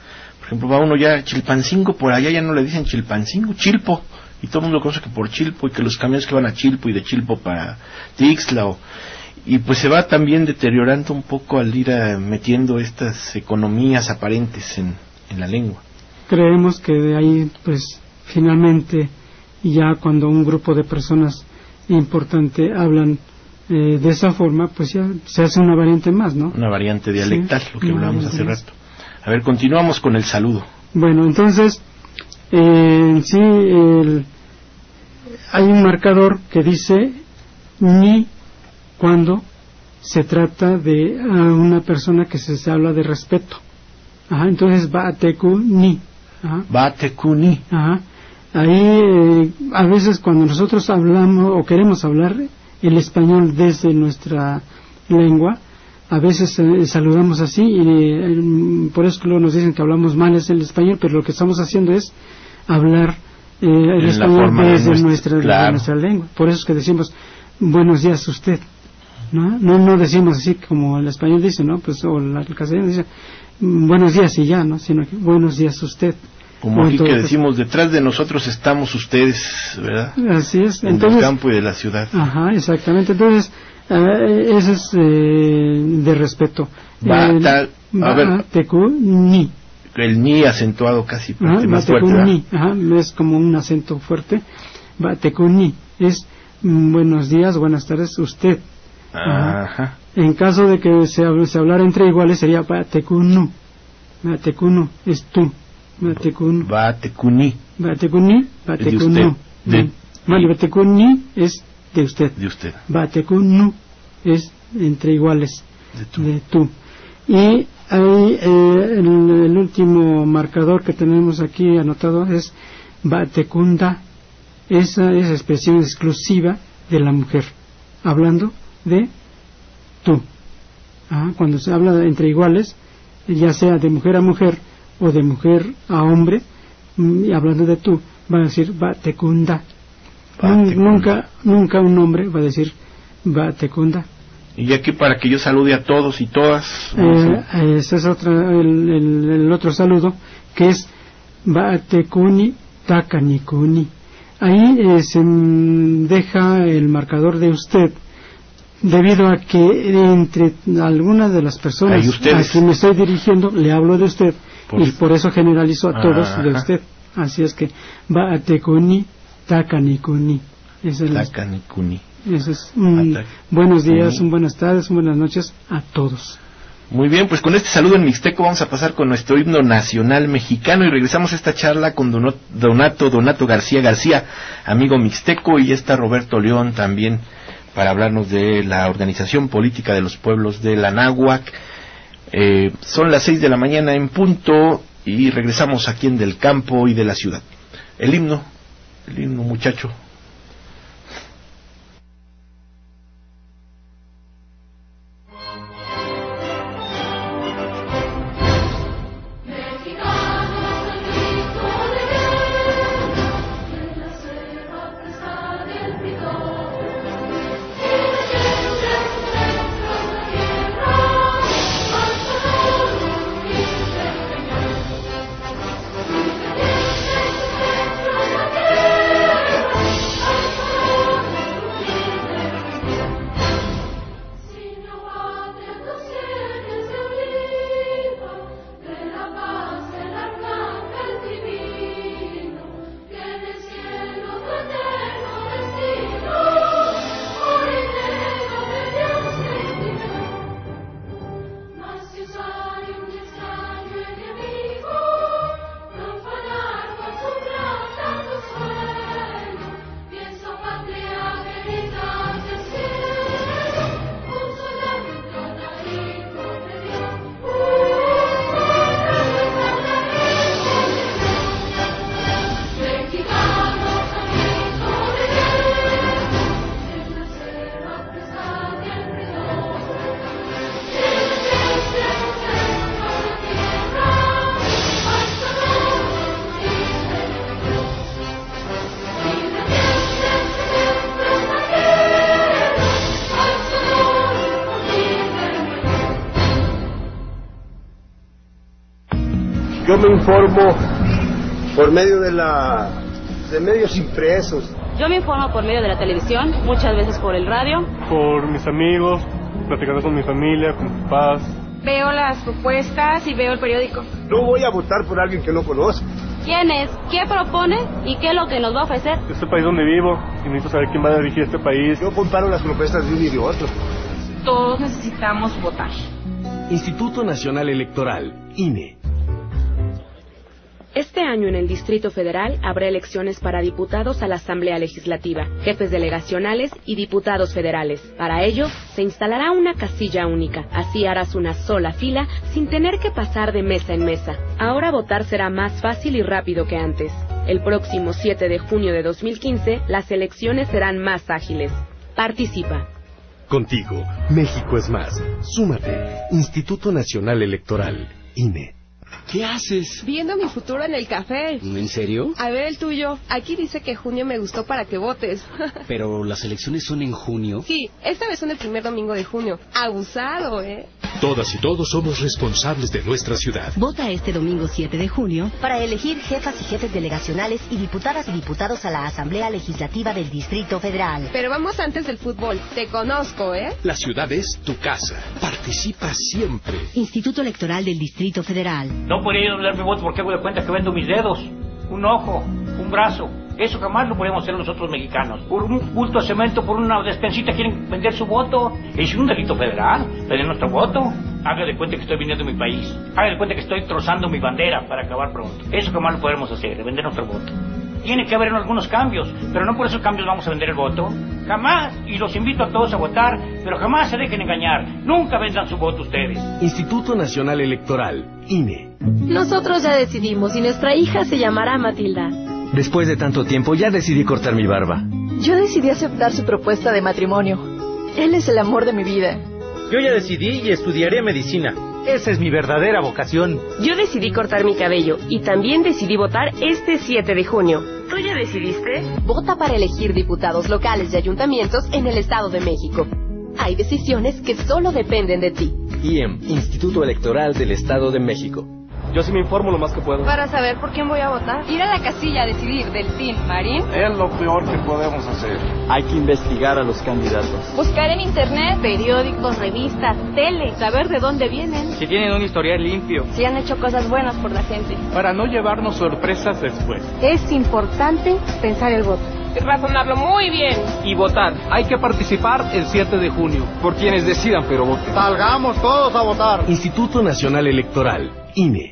Por ejemplo, va uno ya, Chilpancingo, por allá ya no le dicen Chilpancingo, Chilpo, y todo el mundo conoce que por Chilpo, y que los camiones que van a Chilpo y de Chilpo para Tixla, y pues se va también deteriorando un poco al ir metiendo estas economías aparentes en la lengua. Creemos que de ahí, pues, finalmente, ya cuando un grupo de personas importante hablan de esa forma, pues ya se hace una variante más, ¿no? Una variante dialectal, sí, lo que hablábamos hace rato. A ver, continuamos con el saludo. Bueno, entonces, sí, hay un marcador que dice ni cuando se trata de una persona que se habla de respeto. Ajá, entonces Ba'teku ni. Ba'teku ni. Ajá. Ahí a veces cuando nosotros hablamos o queremos hablar el español desde nuestra lengua, a veces saludamos así y por eso luego nos dicen que hablamos mal es el español, pero lo que estamos haciendo es hablar el español desde nuestra lengua. Por eso es que decimos buenos días usted, no decimos así como el español dice, ¿no? Pues o el castellano dice buenos días y ya, ¿no? Sino que buenos días usted. Como aquí que decimos, detrás de nosotros estamos ustedes, ¿verdad? Así es. Entonces, del campo y de la ciudad. Ajá, exactamente. Entonces, eso es de respeto. Ba'teku ni. El ni acentuado casi, más fuerte. Ni. Ajá, es como un acento fuerte. Ba'teku ni. Es buenos días, buenas tardes, usted. Ajá. En caso de que se hablara entre iguales sería Ba'teku nu. Ba'teku nu es tú. Ba'tekuni. Ba'tekuni es de usted. De usted. Ba'tekunu es entre iguales. De tú. Y ahí el último marcador que tenemos aquí anotado es Ba'tekunda. Esa es expresión exclusiva de la mujer, hablando de tú. Cuando se habla entre iguales, ya sea de mujer a mujer o de mujer a hombre, y hablando de tú, va a decir Ba'tekunda. Nunca un hombre va a decir Ba'tekunda. Y aquí para que yo salude a todos y todas. Ese es el otro saludo, que es Ba'tekuni Takanikuni. Ahí se deja el marcador de usted, debido a que entre algunas de las personas a quien me estoy dirigiendo le hablo de usted, y por eso generalizo a todos de usted. Así es que Ba'tekuni Takanikuni. Takanikuni. Eso es buenos días, buenas tardes, buenas noches a todos. Muy bien, pues con este saludo en mixteco vamos a pasar con nuestro himno nacional mexicano y regresamos a esta charla con Donato García, amigo mixteco, y está Roberto León también para hablarnos de la organización política de los pueblos de la Náhuac. Son las 6 de la mañana en punto y regresamos aquí en Del Campo y de la Ciudad. El himno muchacho. Yo me informo por medio de medios impresos. Yo me informo por medio de la televisión, muchas veces por el radio. Por mis amigos, platicando con mi familia, con mis papás. Veo las propuestas y veo el periódico. No voy a votar por alguien que no conozco. ¿Quién es? ¿Qué propone? ¿Y qué es lo que nos va a ofrecer? Este país donde vivo, y necesito saber quién va a dirigir este país. Yo comparo las propuestas de uno y de otro. Todos necesitamos votar. Instituto Nacional Electoral, INE. Este año en el Distrito Federal habrá elecciones para diputados a la Asamblea Legislativa, jefes delegacionales y diputados federales. Para ello, se instalará una casilla única. Así harás una sola fila sin tener que pasar de mesa en mesa. Ahora votar será más fácil y rápido que antes. El próximo 7 de junio de 2015, las elecciones serán más ágiles. Participa. Contigo, México es más. Súmate. Instituto Nacional Electoral, INE. ¿Qué haces? Viendo mi futuro en el café. ¿En serio? A ver el tuyo. Aquí dice que junio me gustó para que votes. Pero las elecciones son en junio. Sí, esta vez son el primer domingo de junio. Abusado, ¿eh? Todas y todos somos responsables de nuestra ciudad. Vota este domingo 7 de junio para elegir jefas y jefes delegacionales y diputadas y diputados a la Asamblea Legislativa del Distrito Federal. Pero vamos antes del fútbol. Te conozco, ¿eh? La ciudad es tu casa. Participa siempre. Instituto Electoral del Distrito Federal. No podría yo dar mi voto porque hago de cuenta que vendo mis dedos, un ojo, un brazo. Eso jamás lo podemos hacer nosotros mexicanos. Por un bulto de cemento, por una despensita quieren vender su voto. Es un delito federal, vender nuestro voto. Haga de cuenta que estoy vendiendo mi país. Haga de cuenta que estoy trozando mi bandera para acabar pronto. Eso jamás lo podemos hacer, vender nuestro voto. Tiene que haber algunos cambios, pero no por esos cambios vamos a vender el voto. Jamás, y los invito a todos a votar, pero jamás se dejen engañar. Nunca vendan su voto ustedes. Instituto Nacional Electoral, INE. Nosotros ya decidimos y nuestra hija se llamará Matilda. Después de tanto tiempo ya decidí cortar mi barba. Yo decidí aceptar su propuesta de matrimonio. Él es el amor de mi vida. Yo ya decidí y estudiaré medicina. Esa es mi verdadera vocación. Yo decidí cortar mi cabello y también decidí votar este 7 de junio. ¿Tú ya decidiste? Vota para elegir diputados locales y ayuntamientos en el Estado de México. Hay decisiones que solo dependen de ti. IEM, Instituto Electoral del Estado de México. Yo sí me informo lo más que puedo. Para saber por quién voy a votar. Ir a la casilla a decidir del Team Marín. Es lo peor que podemos hacer. Hay que investigar a los candidatos. Buscar en internet. Periódicos, revistas, tele. Saber de dónde vienen. Si tienen un historial limpio. Si han hecho cosas buenas por la gente. Para no llevarnos sorpresas después. Es importante pensar el voto. Razonarlo muy bien. Y votar. Hay que participar el 7 de junio. Por quienes decidan, pero voten. Salgamos todos a votar. Instituto Nacional Electoral, INE.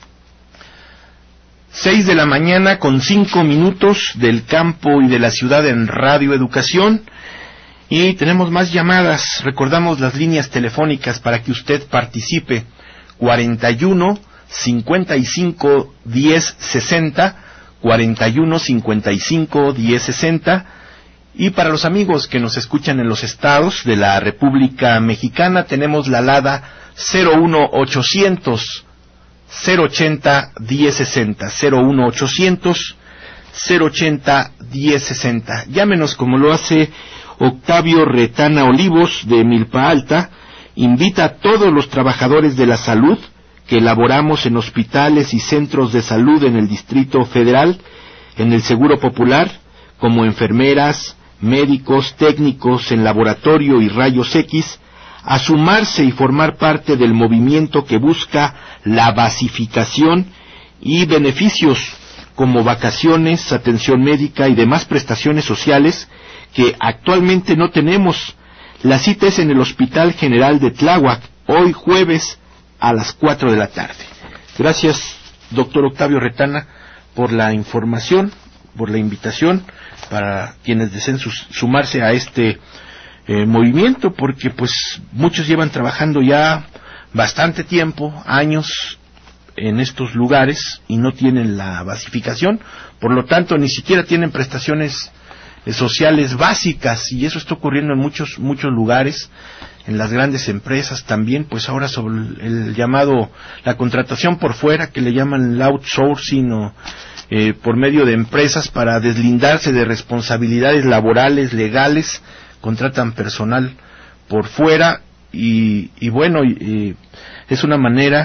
6 de la mañana con 5 minutos del campo y de la ciudad en Radio Educación. Y tenemos más llamadas. Recordamos las líneas telefónicas para que usted participe. 41 55 10 60, 41 55 10 60. Y para los amigos que nos escuchan en los estados de la República Mexicana, tenemos la alada 01800 080 1060, 01800 080 1060. Llámenos como lo hace Octavio Retana Olivos de Milpa Alta. Invita a todos los trabajadores de la salud que laboramos en hospitales y centros de salud en el Distrito Federal, en el Seguro Popular, como enfermeras, médicos, técnicos en laboratorio y rayos X, a sumarse y formar parte del movimiento que busca la basificación y beneficios como vacaciones, atención médica y demás prestaciones sociales que actualmente no tenemos. La cita es en el Hospital General de Tláhuac, hoy jueves a las 4 de la tarde. Gracias, doctor Octavio Retana, por la información, por la invitación para quienes deseen sumarse a este movimiento, porque pues muchos llevan trabajando ya bastante tiempo, años en estos lugares y no tienen la basificación, por lo tanto ni siquiera tienen prestaciones sociales básicas, y eso está ocurriendo en muchos lugares, en las grandes empresas también. Pues ahora sobre el llamado, la contratación por fuera, que le llaman el outsourcing, o por medio de empresas para deslindarse de responsabilidades laborales, legales, contratan personal por fuera y bueno, es una manera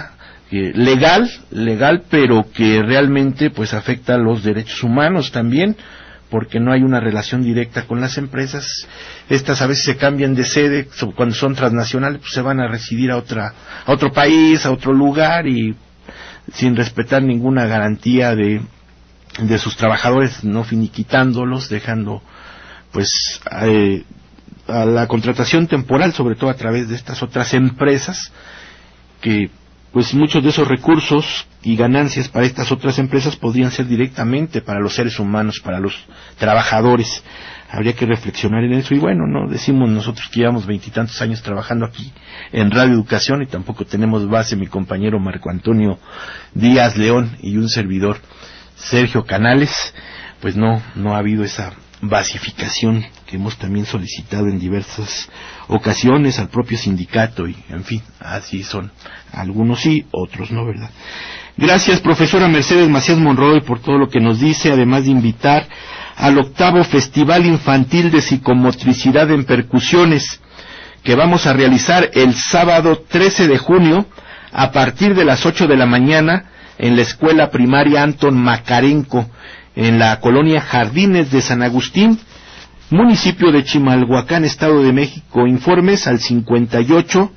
legal, pero que realmente pues afecta a los derechos humanos también, porque no hay una relación directa con las empresas. Estas a veces se cambian de sede, cuando son transnacionales pues se van a residir a otro país, a otro lugar, y sin respetar ninguna garantía de sus trabajadores, no finiquitándolos, dejando pues a la contratación temporal, sobre todo a través de estas otras empresas, que pues muchos de esos recursos y ganancias para estas otras empresas podrían ser directamente para los seres humanos, para los trabajadores. Habría que reflexionar en eso. Y bueno, no decimos nosotros que llevamos 20 y tantos años trabajando aquí en Radio Educación y tampoco tenemos base, mi compañero Marco Antonio Díaz León y un servidor Sergio Canales, pues no ha habido esa basificación que hemos también solicitado en diversas ocasiones al propio sindicato, y en fin, así son, algunos sí, otros no, ¿verdad? Gracias, profesora Mercedes Macías Monroy, por todo lo que nos dice, además de invitar al 8º Festival Infantil de Psicomotricidad en Percusiones, que vamos a realizar el sábado 13 de junio a partir de las 8 de la mañana en la Escuela Primaria Anton Macarenco, en la colonia Jardines de San Agustín, municipio de Chimalhuacán, Estado de México. Informes al 58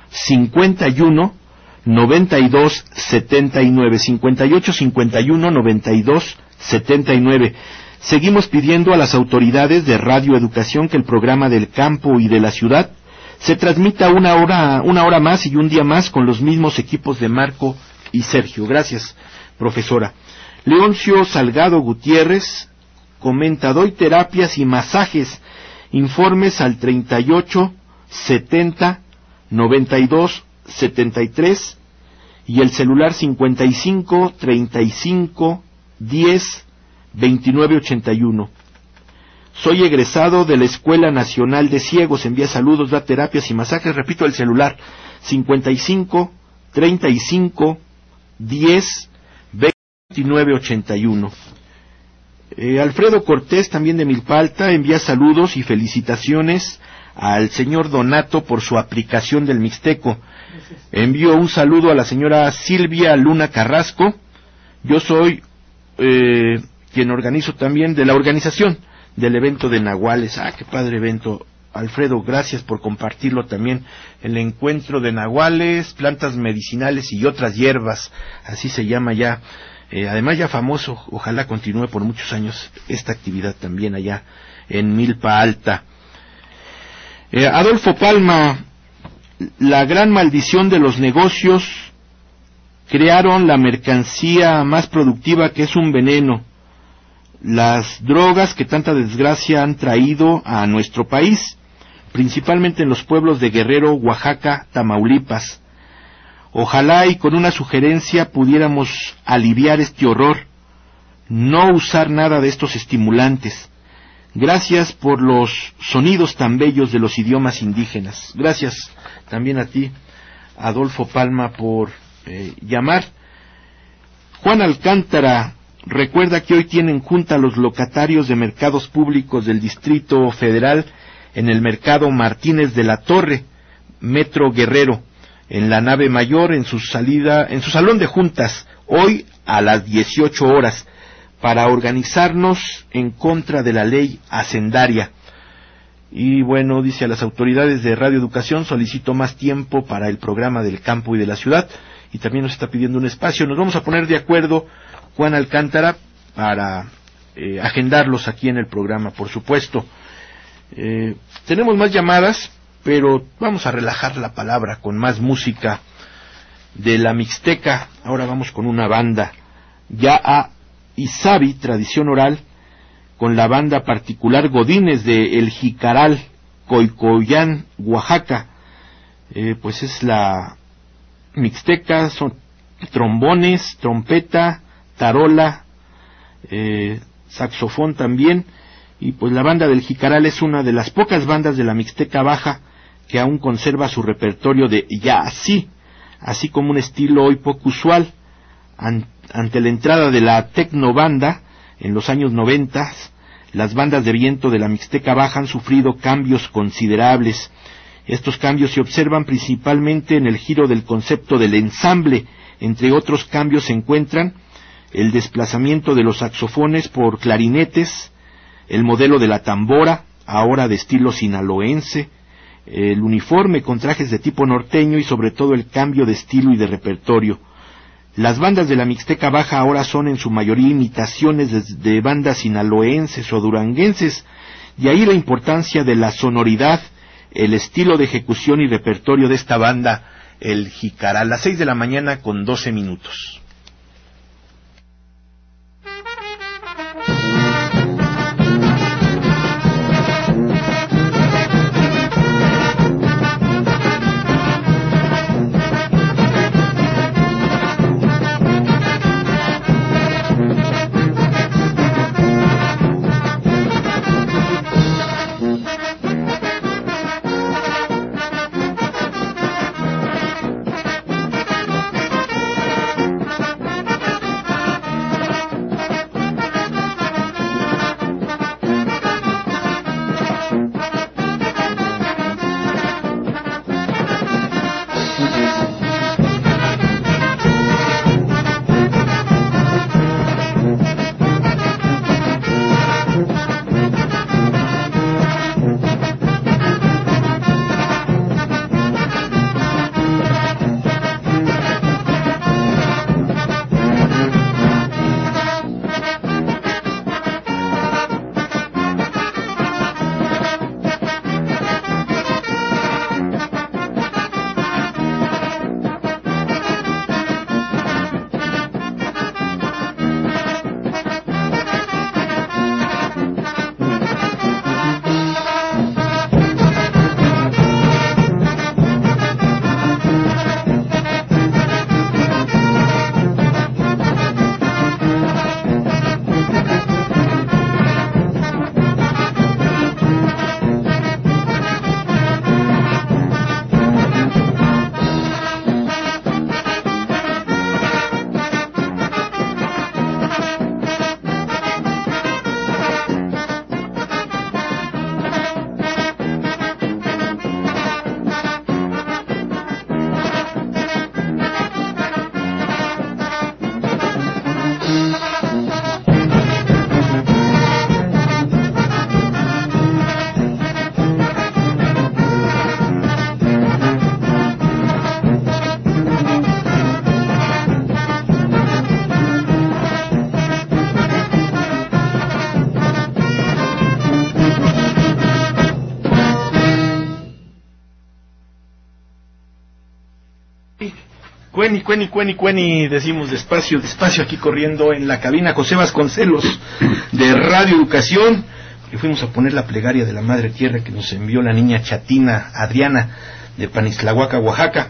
51 92 79, 58 51 92 79. Seguimos pidiendo a las autoridades de Radio Educación que el programa del campo y de la ciudad se transmita una hora más y un día más con los mismos equipos de Marco y Sergio. Gracias, profesora. Leoncio Salgado Gutiérrez comenta: doy terapias y masajes. Informes al 38 70 92 73 y el celular 55 35 10 29 81. Soy egresado de la Escuela Nacional de Ciegos. Envía saludos, da terapias y masajes. Repito el celular: 55 35 10 2981. Alfredo Cortés, también de Milpa Alta, envía saludos y felicitaciones al señor Donato por su aplicación del Mixteco. Envío un saludo a la señora Silvia Luna Carrasco. Yo soy quien organizo también de la organización del evento de Nahuales. Qué padre evento. Alfredo, gracias por compartirlo también. El encuentro de Nahuales, plantas medicinales y otras hierbas, así se llama ya. Además ya famoso, ojalá continúe por muchos años esta actividad también allá en Milpa Alta. Adolfo Palma: la gran maldición de los negocios, crearon la mercancía más productiva, que es un veneno, las drogas que tanta desgracia han traído a nuestro país, principalmente en los pueblos de Guerrero, Oaxaca, Tamaulipas. Ojalá y con una sugerencia pudiéramos aliviar este horror, no usar nada de estos estimulantes. Gracias por los sonidos tan bellos de los idiomas indígenas. Gracias también a ti, Adolfo Palma, por llamar. Juan Alcántara recuerda que hoy tienen junta los locatarios de mercados públicos del Distrito Federal en el Mercado Martínez de la Torre, Metro Guerrero, en la nave mayor, en su salón de juntas, hoy a las 18 horas, para organizarnos en contra de la ley hacendaria. Y bueno, dice: a las autoridades de Radio Educación solicito más tiempo para el programa del campo y de la ciudad, y también nos está pidiendo un espacio. Nos vamos a poner de acuerdo, Juan Alcántara, para agendarlos aquí en el programa, por supuesto. Tenemos más llamadas, pero vamos a relajar la palabra con más música de la Mixteca. Ahora vamos con una banda, ya a Isabi, tradición oral, con la banda particular Godínez de El Jicaral, Coicoyán, Oaxaca. Pues es la Mixteca, son trombones, trompeta, tarola, saxofón también. Y pues la banda del Jicaral es una de las pocas bandas de la Mixteca Baja que aún conserva su repertorio de yací, así como un estilo hoy poco usual. Ante la entrada de la tecnobanda en los años 90, las bandas de viento de la Mixteca Baja han sufrido cambios considerables. Estos cambios se observan principalmente en el giro del concepto del ensamble Entre otros cambios se encuentran el desplazamiento de los saxofones por clarinetes, el modelo de la tambora, ahora de estilo sinaloense, el uniforme con trajes de tipo norteño y sobre todo el cambio de estilo y de repertorio. Las bandas de la Mixteca Baja ahora son en su mayoría imitaciones de bandas sinaloenses o duranguenses, y ahí la importancia de la sonoridad, el estilo de ejecución y repertorio de esta banda, el Jicaral. Las 6 de la mañana con 12 minutos. Cueni, decimos despacio aquí corriendo en la cabina José Vasconcelos de Radio Educación, y fuimos a poner la plegaria de la Madre Tierra que nos envió la niña chatina Adriana de Panixtlahuaca, Oaxaca.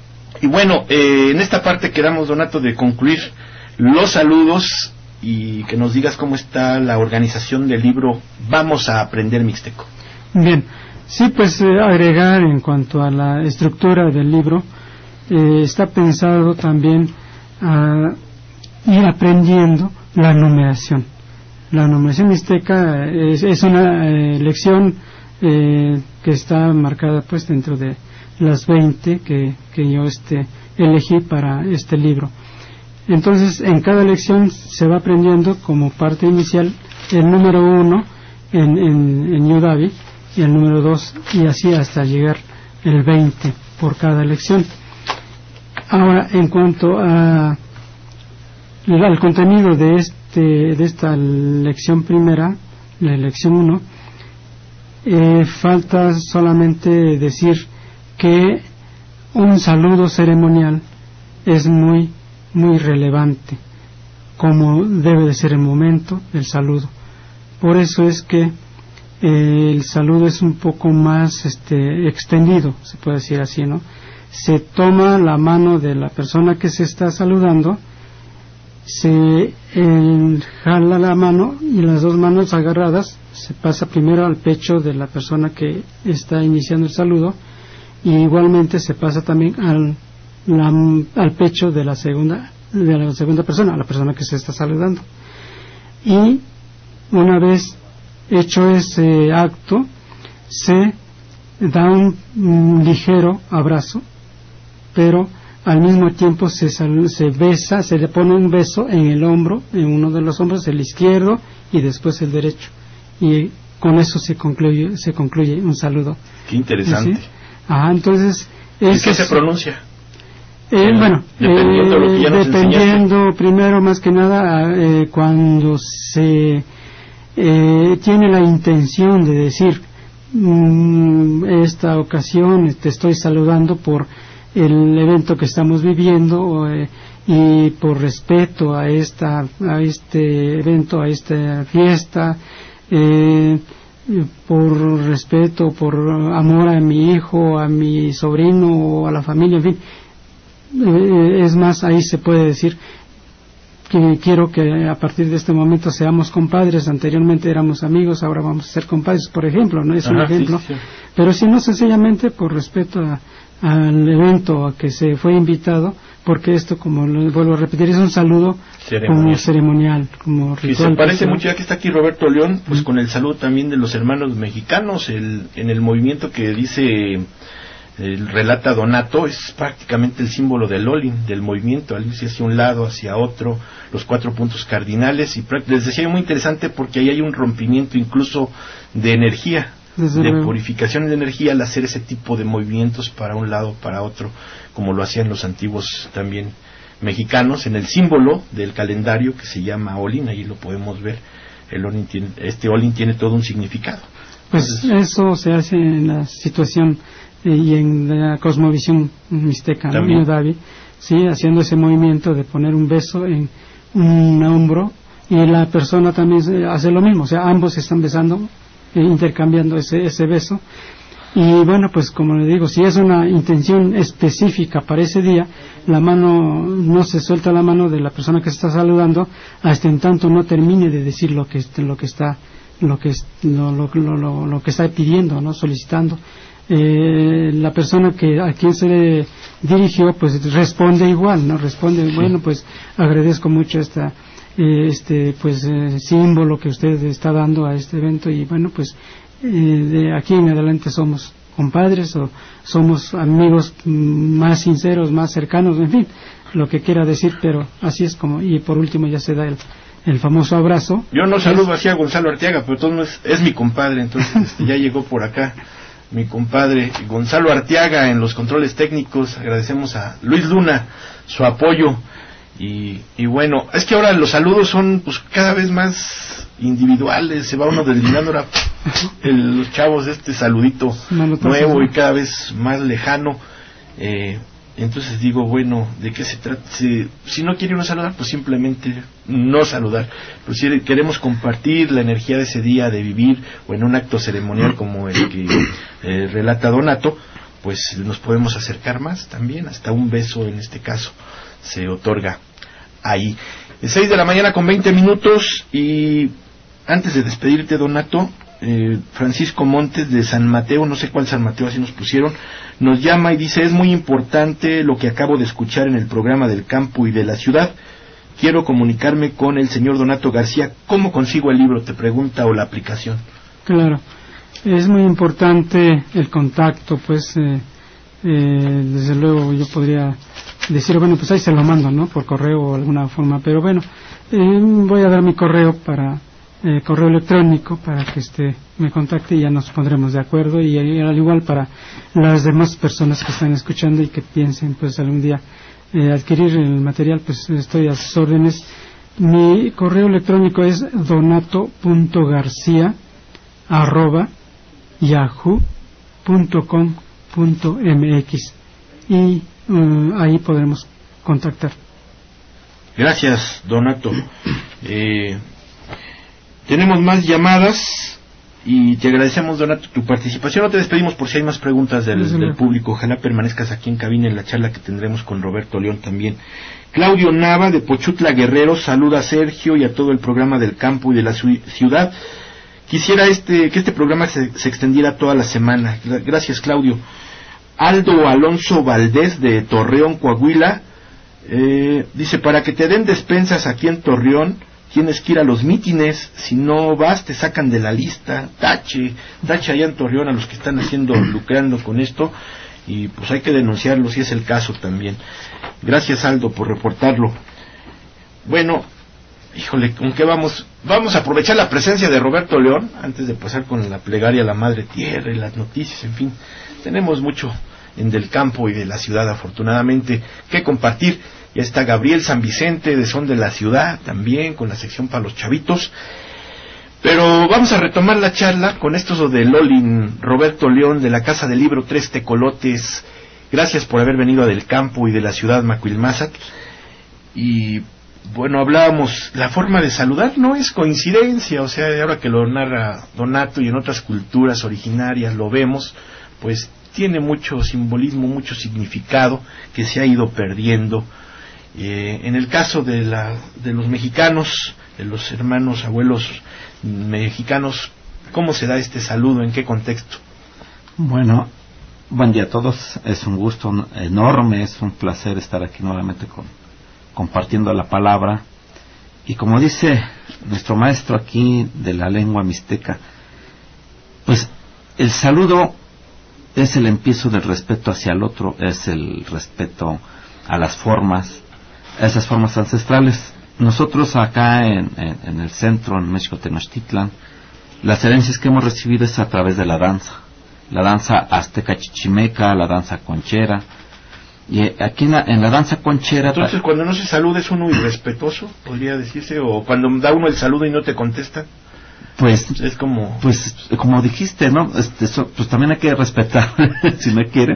Y bueno, en esta parte quedamos, Donato, de concluir los saludos y que nos digas cómo está la organización del libro Vamos a Aprender Mixteco. Bien, sí, pues agregar en cuanto a la estructura del libro, está pensado también a ir aprendiendo la numeración. La numeración mixteca es una lección que está marcada pues dentro de las 20 que yo elegí para este libro. Entonces, en cada lección se va aprendiendo como parte inicial el número 1 en Yudavi y el número 2, y así hasta llegar el 20 por cada lección. Ahora, en cuanto al contenido de esta lección primera, la lección 1, falta solamente decir que un saludo ceremonial es muy relevante, como debe de ser el momento del saludo. Por eso es que el saludo es un poco más extendido, se puede decir así, ¿no? Se toma la mano de la persona que se está saludando, se jala la mano y las dos manos agarradas se pasa primero al pecho de la persona que está iniciando el saludo, y igualmente se pasa también al pecho de la segunda persona, a la persona que se está saludando. Y una vez hecho ese acto, se da un ligero abrazo, pero al mismo tiempo se besa, se le pone un beso en el hombro, en uno de los hombros, el izquierdo y después el derecho, y con eso se concluye un saludo. Qué interesante. ¿Sí? Entonces ¿y qué se pronuncia? Dependiendo primero más que nada cuando se tiene la intención de decir esta ocasión te estoy saludando por el evento que estamos viviendo y por respeto a este evento, a esta fiesta, por respeto, por amor a mi hijo, a mi sobrino o a la familia, en fin. Es más, ahí se puede decir que quiero que a partir de este momento seamos compadres. Anteriormente éramos amigos, ahora vamos a ser compadres, por ejemplo, ¿no? Es un ejemplo. Sí. Pero si no, sencillamente por respeto al evento a que se fue invitado, porque esto, como lo vuelvo a repetir, es un saludo ceremonial, como ritual. Y se parece mucho, ya que está aquí Roberto León, pues con el saludo también de los hermanos mexicanos, en el movimiento que dice... relata Donato, es prácticamente el símbolo del Olin, del movimiento, al irse hacia un lado, hacia otro, los 4 puntos cardinales, y les decía muy interesante porque ahí hay un rompimiento incluso de energía, de purificación de energía al hacer ese tipo de movimientos para un lado, para otro, como lo hacían los antiguos también mexicanos, en el símbolo del calendario que se llama Olin, ahí lo podemos ver, este Olin tiene todo un significado. Pues eso se hace en la situación y en la cosmovisión mixteca, ¿no? David, sí, haciendo ese movimiento de poner un beso en un hombro, y la persona también hace lo mismo, o sea, ambos se están besando, intercambiando ese beso. Y bueno, pues como le digo, si es una intención específica para ese día, la mano, no se suelta la mano de la persona que se está saludando hasta en tanto no termine de decir lo que está pidiendo, ¿no? Solicitando. La persona a quien se le dirigió pues responde igual, ¿no? Responde, sí. Bueno, pues agradezco mucho símbolo que usted está dando a este evento, y bueno, pues de aquí en adelante somos compadres o somos amigos más sinceros, más cercanos, en fin, lo que quiera decir, pero así es como. Y por último ya se da el famoso abrazo. Yo no saludo así a Gonzalo Arteaga, pero todo es mi compadre, entonces ya llegó por acá mi compadre Gonzalo Arteaga en los controles técnicos. Agradecemos a Luis Luna su apoyo, y bueno, es que ahora los saludos son pues cada vez más individuales, se va uno desligando ahora los chavos saludito nuevo y cada vez más lejano, entonces digo, bueno, ¿de qué se trata? Si no quiere uno saludar, pues simplemente no saludar, pues si queremos compartir la energía de ese día, de vivir, o en un acto ceremonial como el que relata Donato, pues nos podemos acercar más también, hasta un beso en este caso se otorga ahí. 6:20 a.m, y antes de despedirte, Donato, Francisco Montes de San Mateo, no sé cuál San Mateo, así nos pusieron, nos llama y dice: es muy importante lo que acabo de escuchar en el programa del campo y de la ciudad. Quiero comunicarme con el señor Donato García. ¿Cómo consigo el libro? Te pregunta, o la aplicación. Claro, es muy importante el contacto, pues desde luego yo podría decir, bueno, pues ahí se lo mando, ¿no? Por correo o alguna forma, pero bueno, voy a dar mi correo correo electrónico para que me contacte, y ya nos pondremos de acuerdo, y al igual para las demás personas que están escuchando y que piensen pues algún día adquirir el material, pues estoy a sus órdenes. Mi correo electrónico es donato.garcia@yahoo.com.mx, y ahí podremos contactar. Gracias, Donato. Tenemos más llamadas y te agradecemos, Donato, tu participación. No te despedimos por si hay más preguntas del público. Ojalá permanezcas aquí en cabina en la charla que tendremos con Roberto León también. Claudio Nava de Pochutla, Guerrero, saluda a Sergio y a todo el programa del campo y de la ciudad. Quisiera que este programa se extendiera toda la semana. Gracias, Claudio. Aldo Alonso Valdés de Torreón, Coahuila, dice: para que te den despensas aquí en Torreón tienes que ir a los mítines, si no vas te sacan de la lista. Tache allá en Torreón a los que están lucrando con esto. y pues hay que denunciarlo si es el caso también. Gracias, Aldo, por reportarlo. Bueno, híjole, ¿con qué vamos? Vamos a aprovechar la presencia de Roberto León antes de pasar con la plegaria a la Madre Tierra y las noticias, en fin. Tenemos mucho del campo y de la ciudad, afortunadamente, que compartir. Ya está Gabriel San Vicente de Son de la Ciudad también, con la sección para los chavitos. Pero vamos a retomar la charla con esto de Lolin Roberto León de la Casa del Libro Tres Tecolotes. Gracias por haber venido a Del Campo y de la Ciudad Macuilmázac. Y bueno, hablábamos, la forma de saludar no es coincidencia, o sea, ahora que lo narra Donato y en otras culturas originarias lo vemos, pues tiene mucho simbolismo, mucho significado que se ha ido perdiendo. En el caso de los mexicanos, de los hermanos abuelos mexicanos, ¿cómo se da este saludo? ¿En qué contexto? Bueno, buen día a todos. Es un gusto enorme, es un placer estar aquí nuevamente compartiendo la palabra. Y como dice nuestro maestro aquí de la lengua mixteca, pues el saludo es el empiezo del respeto hacia el otro, es el respeto a las formas, a esas formas ancestrales. Nosotros acá en el centro, en México Tenochtitlan, las herencias que hemos recibido es a través de la danza azteca chichimeca, la danza conchera. Y aquí en la danza conchera... Entonces, cuando no se saluda, ¿es uno irrespetuoso, podría decirse? ¿O cuando da uno el saludo y no te contestan? Pues es como... Pues como dijiste, ¿no? Eso, pues también hay que respetar, si no quieren.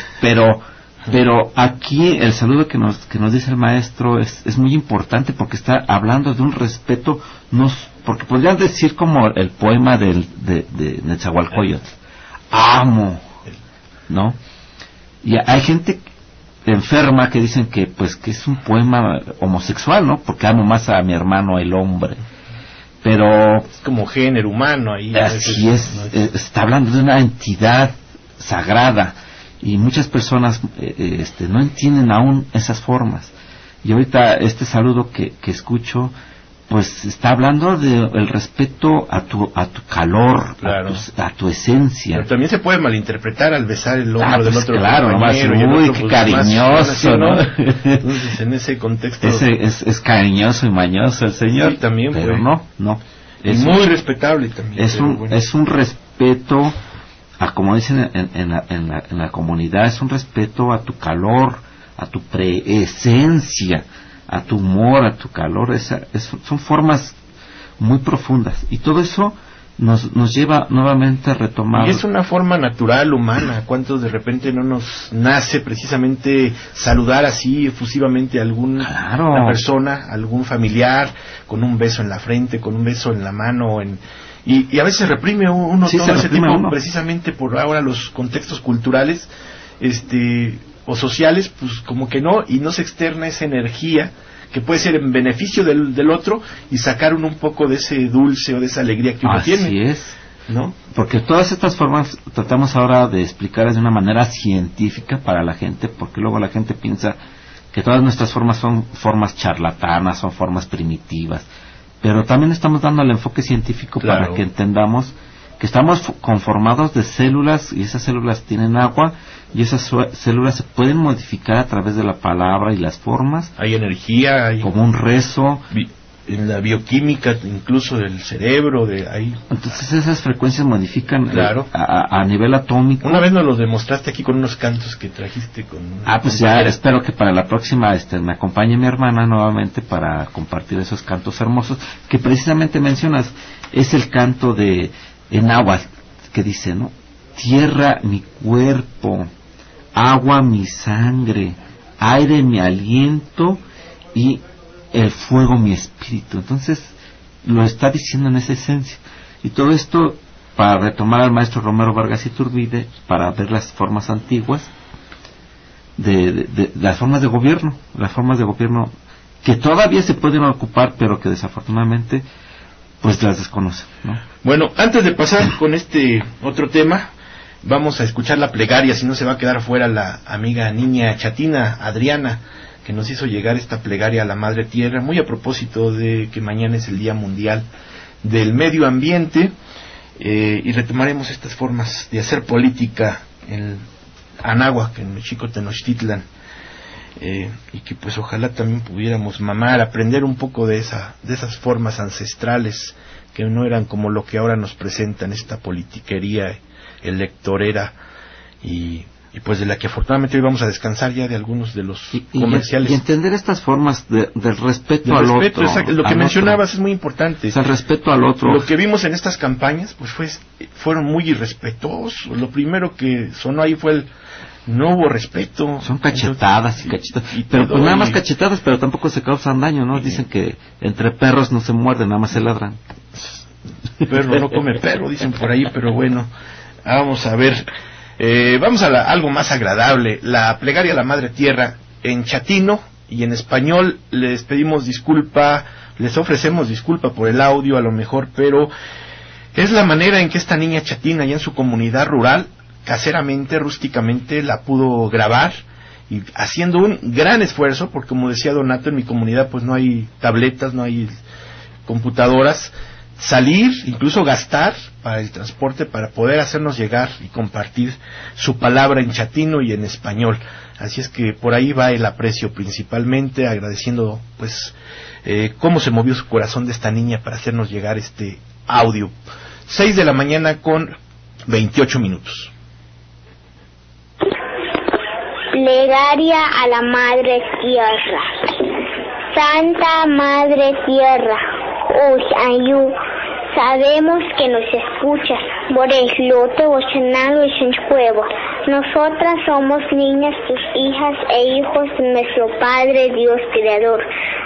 Pero aquí el saludo que nos dice el maestro es muy importante, porque está hablando de un respeto, porque podrías decir como el poema de Netzahualcóyotl, amo, ¿no? Y hay gente enferma que dicen que es un poema homosexual, ¿no? Porque amo más a mi hermano el hombre. Pero es como género humano ahí. Así está hablando de una entidad sagrada. Y muchas personas no entienden aún esas formas. Y ahorita este saludo que escucho, pues está hablando del respeto a tu calor, claro, a tu esencia. Pero también se puede malinterpretar al besar el hombro del otro. Claro, nomás, uy, qué cariñoso, ¿no? Entonces, en ese contexto... Es cariñoso y mañoso el Señor. Sí, también, pero no. Es muy respetable también. Es un respeto... como dicen en la comunidad, es un respeto a tu calor, a tu preesencia, a tu humor, a tu calor. Son formas muy profundas, y todo eso nos lleva nuevamente a retomar. Y es una forma natural, humana. ¿Cuántos de repente no nos nace precisamente saludar así efusivamente a alguna persona, algún familiar, con un beso en la frente, con un beso en la mano, y a veces reprime uno todo ese tipo, precisamente por ahora los contextos culturales o sociales, pues como que no, y no se externa esa energía que puede ser en beneficio del otro y sacar un poco de ese dulce o de esa alegría que uno tiene. Así es, ¿no? Porque todas estas formas tratamos ahora de explicarlas de una manera científica para la gente, porque luego la gente piensa que todas nuestras formas son formas charlatanas, son formas primitivas. Pero también estamos dando el enfoque científico, claro, para que entendamos que estamos conformados de células, y esas células tienen agua, y esas células se pueden modificar a través de la palabra y las formas. Hay energía, como un rezo. En la bioquímica, incluso del cerebro, Entonces esas frecuencias modifican, claro, a nivel atómico. Una vez nos lo demostraste aquí con unos cantos que trajiste pues ya espero que para la próxima me acompañe mi hermana nuevamente para compartir esos cantos hermosos que precisamente mencionas. Es el canto de náhuatl que dice, ¿no? Tierra mi cuerpo, agua mi sangre, aire mi aliento y el fuego mi espíritu. Entonces lo está diciendo en esa esencia, y todo esto para retomar al maestro Romero Vargas Iturbide, para ver las formas antiguas de las formas de gobierno que todavía se pueden ocupar, pero que desafortunadamente pues las desconocen, ¿no? Bueno, antes de pasar con este otro tema, vamos a escuchar la plegaria, si no se va a quedar fuera la amiga niña chatina Adriana, que nos hizo llegar esta plegaria a la Madre Tierra, muy a propósito de que mañana es el Día Mundial del Medio Ambiente, y retomaremos estas formas de hacer política en Anáhuac, en Mexico Tenochtitlan, y que pues ojalá también pudiéramos mamar, aprender un poco de esas formas ancestrales que no eran como lo que ahora nos presentan, esta politiquería electorera y pues de la que afortunadamente hoy vamos a descansar ya de algunos de los comerciales. Y entender estas formas del respeto al otro. Exacto. Lo que mencionabas es muy importante. O sea, el respeto al otro. Lo que vimos en estas campañas pues fueron muy irrespetuosos. Lo primero que sonó ahí fue no hubo respeto. Son cachetadas y cachetadas. Pero pues nada más cachetadas, pero tampoco se causan daño, ¿no? Dicen que entre perros no se muerden, nada más se ladran. Perro no come perro, dicen por ahí, pero bueno, vamos a ver. Vamos a algo más agradable, la plegaria a la Madre Tierra en chatino y en español. Les pedimos disculpa, les ofrecemos disculpa por el audio a lo mejor, pero es la manera en que esta niña chatina allá en su comunidad rural, caseramente, rústicamente, la pudo grabar y haciendo un gran esfuerzo, porque como decía Donato, en mi comunidad pues no hay tabletas, no hay computadoras, salir, incluso gastar para el transporte para poder hacernos llegar y compartir su palabra en chatino y en español. Así es que por ahí va el aprecio principalmente, agradeciendo pues cómo se movió su corazón de esta niña para hacernos llegar este audio. 6 de la mañana con 28 minutos. Plegaria a la Madre Tierra. Santa Madre Tierra, Oyayu, sabemos que nos escuchas. Nosotras somos niñas, tus hijas e hijos de nuestro Padre Dios Creador.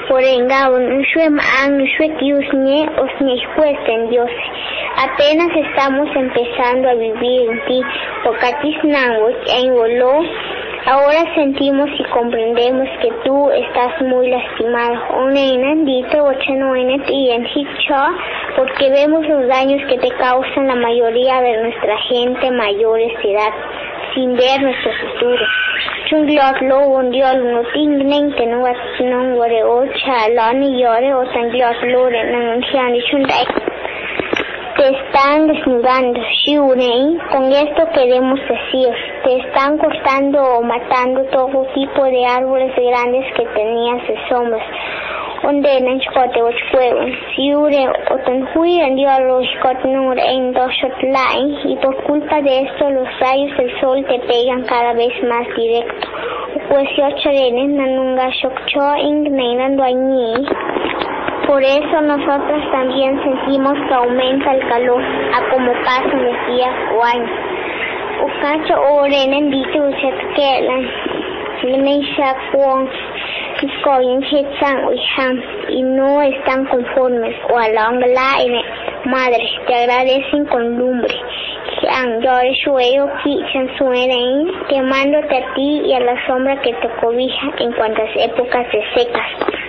Apenas estamos empezando a vivir en ti. Ahora sentimos y comprendemos que tú estás muy lastimado. Porque vemos los daños que te causan la mayoría de nuestra gente mayores de edad, sin ver nuestro futuro. Te están desnudando, Shiunei. Con esto queremos decir, te están cortando o matando todo tipo de árboles grandes que tenías de sombras. Y por culpa de esto los rayos del sol te pegan cada vez más directo. Por eso nosotros también sentimos que aumenta el calor a como pasan los días o años. Y no están conformes o madre, te agradecen con lumbre. Quemándote a ti y a la sombra que te cobija en cuantas épocas de secas.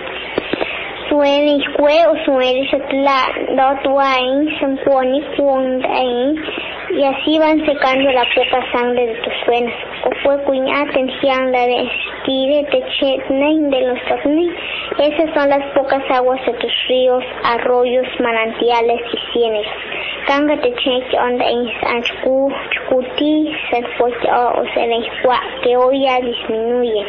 Y así van secando la poca sangre de tus venas. Esas son las pocas aguas de tus ríos, arroyos, manantiales y ciénegas. Que hoy ya disminuye.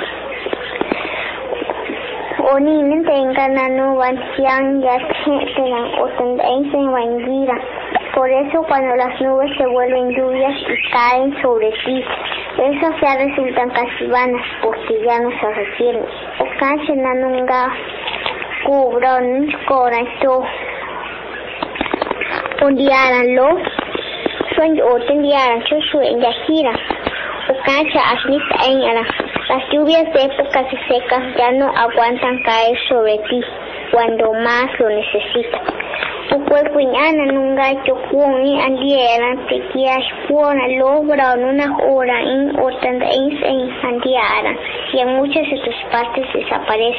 Por eso cuando las nubes se vuelven lluvias y caen sobre ti, esas ya resultan casi vanas porque ya no se refieren. Las lluvias de épocas secas ya no aguantan caer sobre ti cuando más lo necesitas. Y en muchas de tus partes desaparece.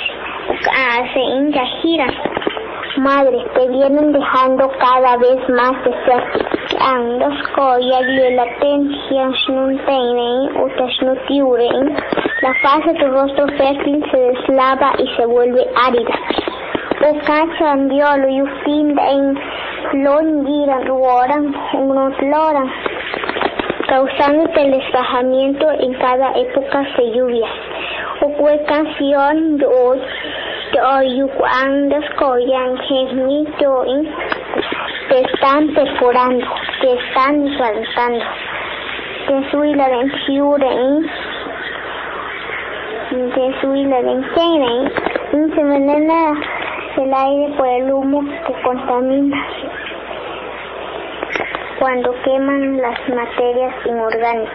Madre, te vienen dejando cada vez más de cerca. La faz de tu rostro fértil se deslava y se vuelve árida. causándote el desgajamiento en cada época de lluvias. Ocue canción de hoy te están perforando, te están desbaratando. Te subí la ventura se envenena el aire por el humo que contamina cuando queman las materias inorgánicas.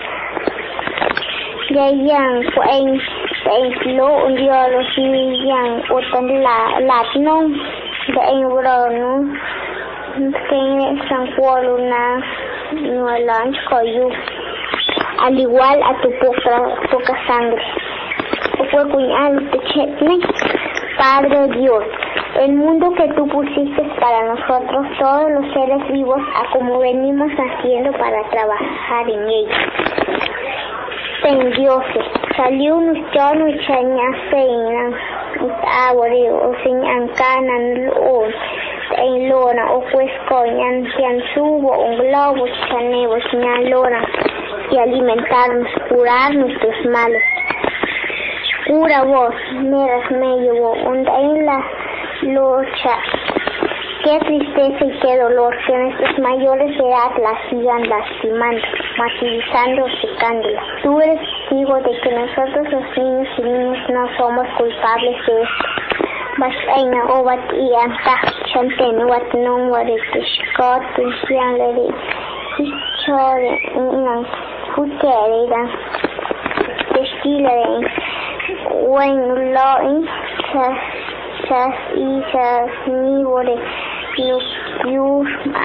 Yang lo un día lo si yang otan la no de no que san cualuna no lunch coyu al igual a tu poca sangre. Fue cuñado de Chetne, Padre Dios, el mundo que tú pusiste para nosotros, todos los seres vivos, a como venimos haciendo para trabajar en ellos. En dioses, salió un chano y chañase en agore o sin ancanan en lona o pues coñan quien subo un globo chanebo sin lona y alimentarnos, curar nuestros males. Pura voz, miras me llevó en la lucha. Qué tristeza y qué dolor que nuestros mayores de edad la sigan lastimando, martirizando o secándola. Tú eres testigo de que nosotros los niños y niñas no somos culpables de esto. Basaina obat y anta chanten wat non waretish got sian lady chore nan futere destile when law chas isa ni wore you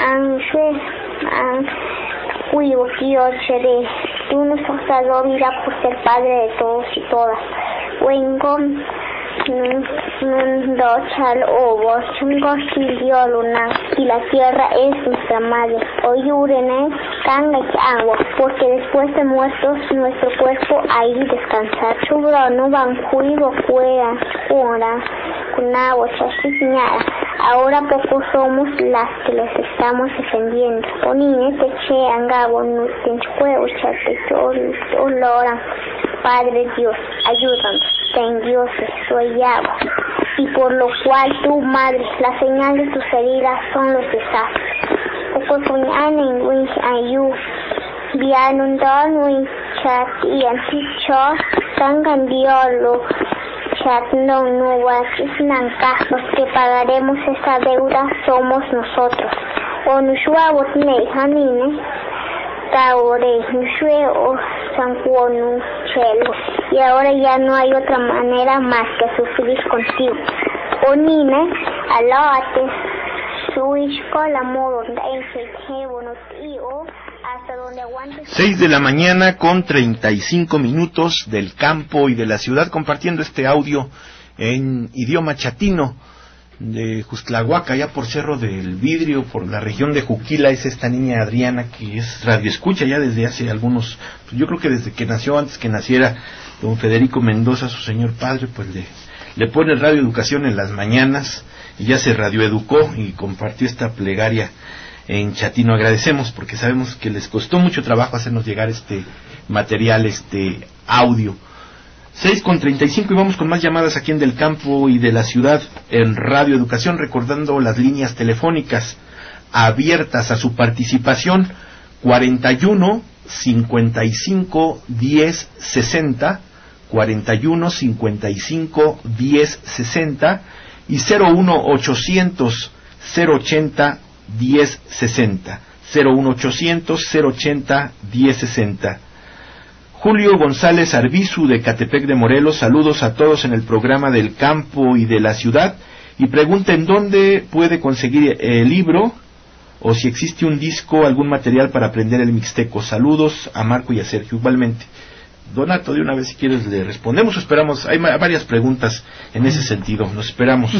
an cuyo chere tú nos has dado vida por ser padre de todos y todas. Wengon y la tierra es nuestra madre. Oyurene, agua, porque después de muertos nuestro cuerpo ahí descansar. No van cuido fuera, con agua, ahora poco somos las que los estamos defendiendo. Onine te che angabo, no te juego, chate, olora. Padre Dios, ayúdanos, ten dioses, soy agua, y por lo cual tu madre, la señal de tus heridas son los desastres. Okofunyanen win ayu, bianundon win chat y anticho, tangan diolo, chat no nuevas nanka, los que pagaremos esa deuda somos nosotros. Onushua botne hanine, taore, nushue o sankuonu chelo. Y ahora ya no hay otra manera más que sufrir contigo. Onine, alate, suishko la modo hasta donde aguante. 6 de la mañana con 35 minutos del campo y de la ciudad, compartiendo este audio en idioma chatino de Justlahuaca, allá por Cerro del Vidrio, por la región de Juquila. Es esta niña Adriana, que es radioescucha ya desde hace algunos, pues yo creo que desde que nació, antes que naciera don Federico Mendoza, su señor padre, pues le pone radioeducación en las mañanas, y ya se radioeducó y compartió esta plegaria en chatino. Agradecemos, porque sabemos que les costó mucho trabajo hacernos llegar este material, este audio. 6:35 y vamos con más llamadas aquí en Del Campo y de la Ciudad en Radio Educación, recordando las líneas telefónicas abiertas a su participación: 41 55 10 60, 41 55 10 60 y 01 800 080 10 60, 01 800 080 10 60. Julio González Arbizu de Catepec de Morelos, saludos a todos en el programa Del Campo y de la Ciudad, y pregunta en dónde puede conseguir el libro, o si existe un disco, algún material para aprender el mixteco. Saludos a Marco y a Sergio igualmente. Donato, de una vez si quieres le respondemos, esperamos, hay varias preguntas en ese sentido, nos esperamos.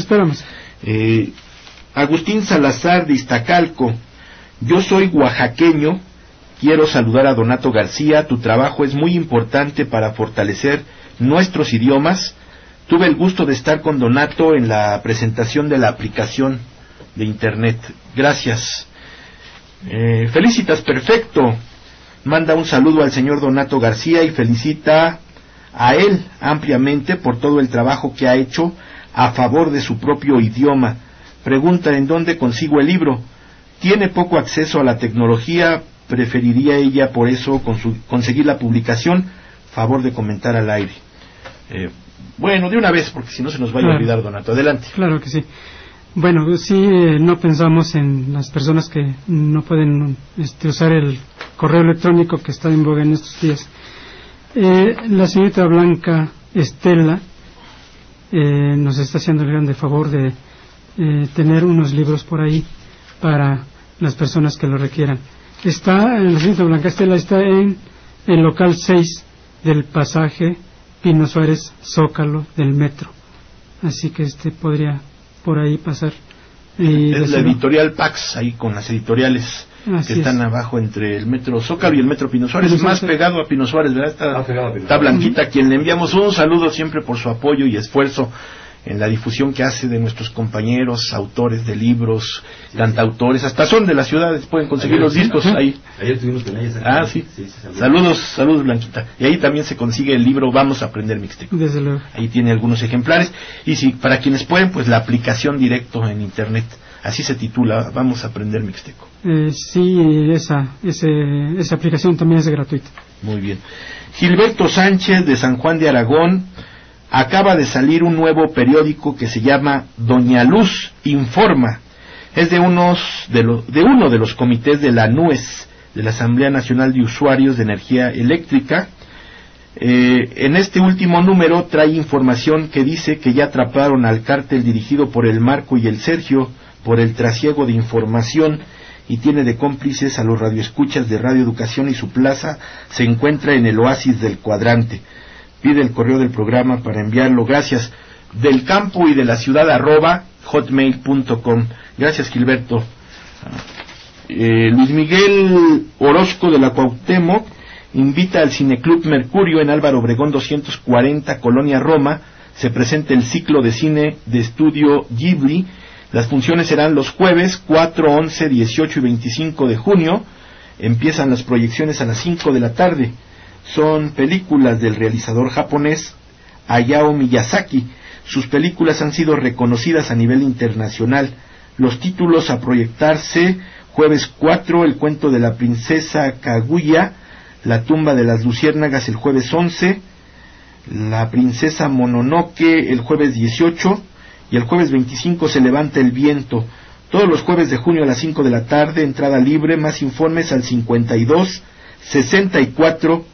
Agustín Salazar de Iztacalco, yo soy oaxaqueño. Quiero saludar a Donato García, tu trabajo es muy importante para fortalecer nuestros idiomas. Tuve el gusto de estar con Donato en la presentación de la aplicación de Internet. Gracias. Felicitas, perfecto. manda un saludo al señor Donato García y felicita a él ampliamente por todo el trabajo que ha hecho a favor de su propio idioma. Pregunta en dónde consigo el libro. Tiene poco acceso a la tecnología, preferiría ella por eso conseguir la publicación. Favor de comentar al aire. Bueno, de una vez, porque si no se nos vaya a olvidar, Donato. Adelante. Claro que sí. Bueno, sí, no pensamos en las personas que no pueden usar el correo electrónico que está en boga en estos días. La señorita Blanca Estela nos está haciendo el grande favor de tener unos libros por ahí para las personas que lo requieran. La señorita Blanca Estela está en el local 6 del pasaje Pino Suárez Zócalo del metro, así que podría por ahí pasar. Es la editorial Pax, ahí con las editoriales que están abajo entre el metro Zócalo y el metro Pino Suárez, más pegado a Pino Suárez, ¿verdad? Está Blanquita, quien le enviamos un saludo siempre por su apoyo y esfuerzo en la difusión que hace de nuestros compañeros, autores de libros, cantautores, hasta son de las ciudades, pueden conseguir los discos ahí. Ayer estuvimos con ella. Sí. Saludos Blanquita. Y ahí también se consigue el libro Vamos a aprender mixteco. Desde luego. Ahí tiene algunos ejemplares. Y si para quienes pueden, pues la aplicación directo en internet. Así se titula, Vamos a aprender mixteco. Sí, esa aplicación también es gratuita. Muy bien. Gilberto Sánchez de San Juan de Aragón. Acaba de salir un nuevo periódico que se llama Doña Luz Informa. Es de uno de los comités de la ANUES, de la Asamblea Nacional de Usuarios de Energía Eléctrica. En este último número trae información que dice que ya atraparon al cártel dirigido por el Marco y el Sergio por el trasiego de información y tiene de cómplices a los radioescuchas de Radio Educación y su plaza se encuentra en el oasis del Cuadrante. Pide el correo del programa para enviarlo. Gracias. Del campo y de la ciudad @hotmail.com. Gracias, Gilberto. Luis Miguel Orozco de la Cuauhtémoc invita al Cineclub Mercurio en Álvaro Obregón 240, Colonia Roma. Se presenta el ciclo de cine de estudio Ghibli. Las funciones serán los jueves 4, 11, 18 y 25 de junio. Empiezan las proyecciones a las 5 de la tarde. Son películas del realizador japonés Hayao Miyazaki. Sus películas han sido reconocidas a nivel internacional. Los títulos a proyectarse: jueves 4, El cuento de la princesa Kaguya, La tumba de las luciérnagas el jueves 11, La princesa Mononoke el jueves 18 y el jueves 25 Se levanta el viento. Todos los jueves de junio a las 5 de la tarde, entrada libre. Más informes al 52 64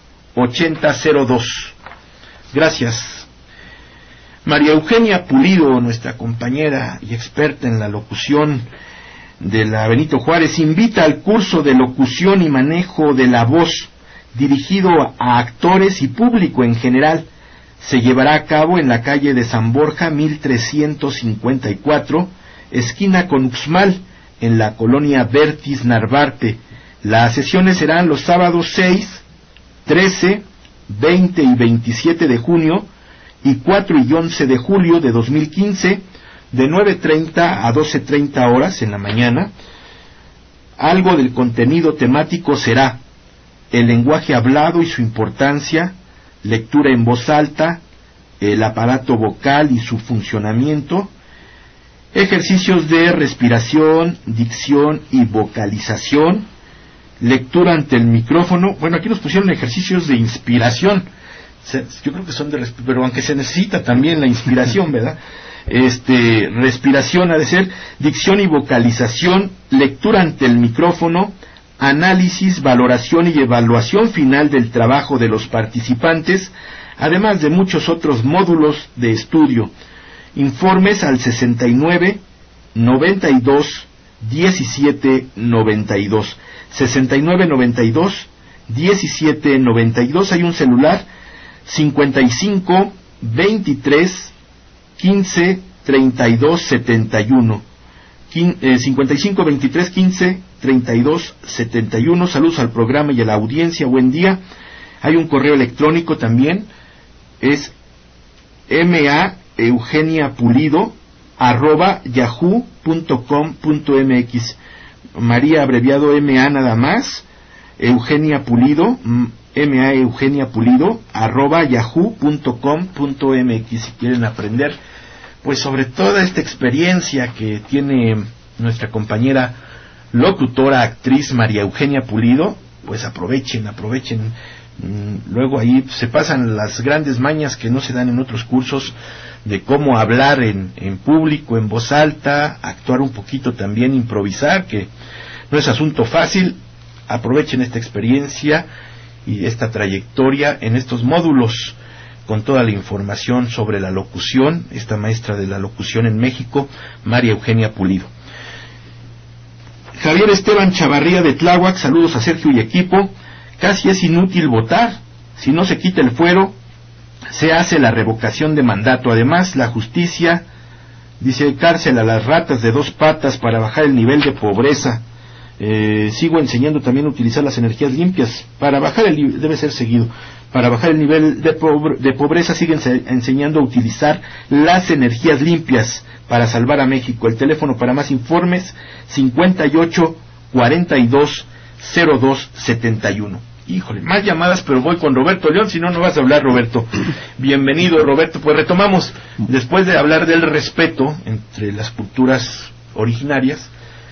8002. Gracias. María Eugenia Pulido, nuestra compañera y experta en la locución de la Benito Juárez, invita al curso de locución y manejo de la voz dirigido a actores y público en general. Se llevará a cabo en la calle de San Borja 1354, esquina con Uxmal, en la colonia Vertis Narvarte. Las sesiones serán los sábados 6, 13, 20 y 27 de junio y 4 y 11 de julio de 2015, de 9:30 a 12:30 horas en la mañana. Algo del contenido temático será el lenguaje hablado y su importancia, lectura en voz alta, el aparato vocal y su funcionamiento, ejercicios de respiración, dicción y vocalización, lectura ante el micrófono. Bueno, aquí nos pusieron ejercicios de inspiración. Yo creo que son pero aunque se necesita también la inspiración, ¿verdad? Respiración ha de ser, dicción y vocalización, lectura ante el micrófono, análisis, valoración y evaluación final del trabajo de los participantes, además de muchos otros módulos de estudio. Informes al 69 92 17 92. 6992 1792. Hay un celular 55 23 15 32 71. 55 23 15 32 71. Saludos al programa y a la audiencia, buen día. Hay un correo electrónico también, es maeugeniapulido@yahoo.com.mx. María abreviado MA nada más, Eugenia Pulido, MA Eugenia Pulido, @yahoo.com.mx, si quieren aprender pues sobre toda esta experiencia que tiene nuestra compañera locutora, actriz María Eugenia Pulido, pues aprovechen. Luego ahí se pasan las grandes mañas que no se dan en otros cursos, de cómo hablar en público, en voz alta, actuar un poquito también, improvisar, que no es asunto fácil. Aprovechen esta experiencia y esta trayectoria en estos módulos, con toda la información sobre la locución, esta maestra de la locución en México, María Eugenia Pulido. Javier Esteban Chavarría de Tláhuac, saludos a Sergio y equipo. Casi es inútil votar, si no se quita el fuero, se hace la revocación de mandato. Además, la justicia, dice, cárcel a las ratas de 2 patas para bajar el nivel de pobreza. Sigo enseñando también a utilizar las energías limpias para bajar el debe ser seguido. Para bajar el nivel de pobreza siguen enseñando a utilizar las energías limpias para salvar a México. El teléfono para más informes 58 42 02 71. Híjole, más llamadas, pero voy con Roberto León, si no, no vas a hablar, Roberto. Bienvenido, Roberto. Pues retomamos, después de hablar del respeto entre las culturas originarias,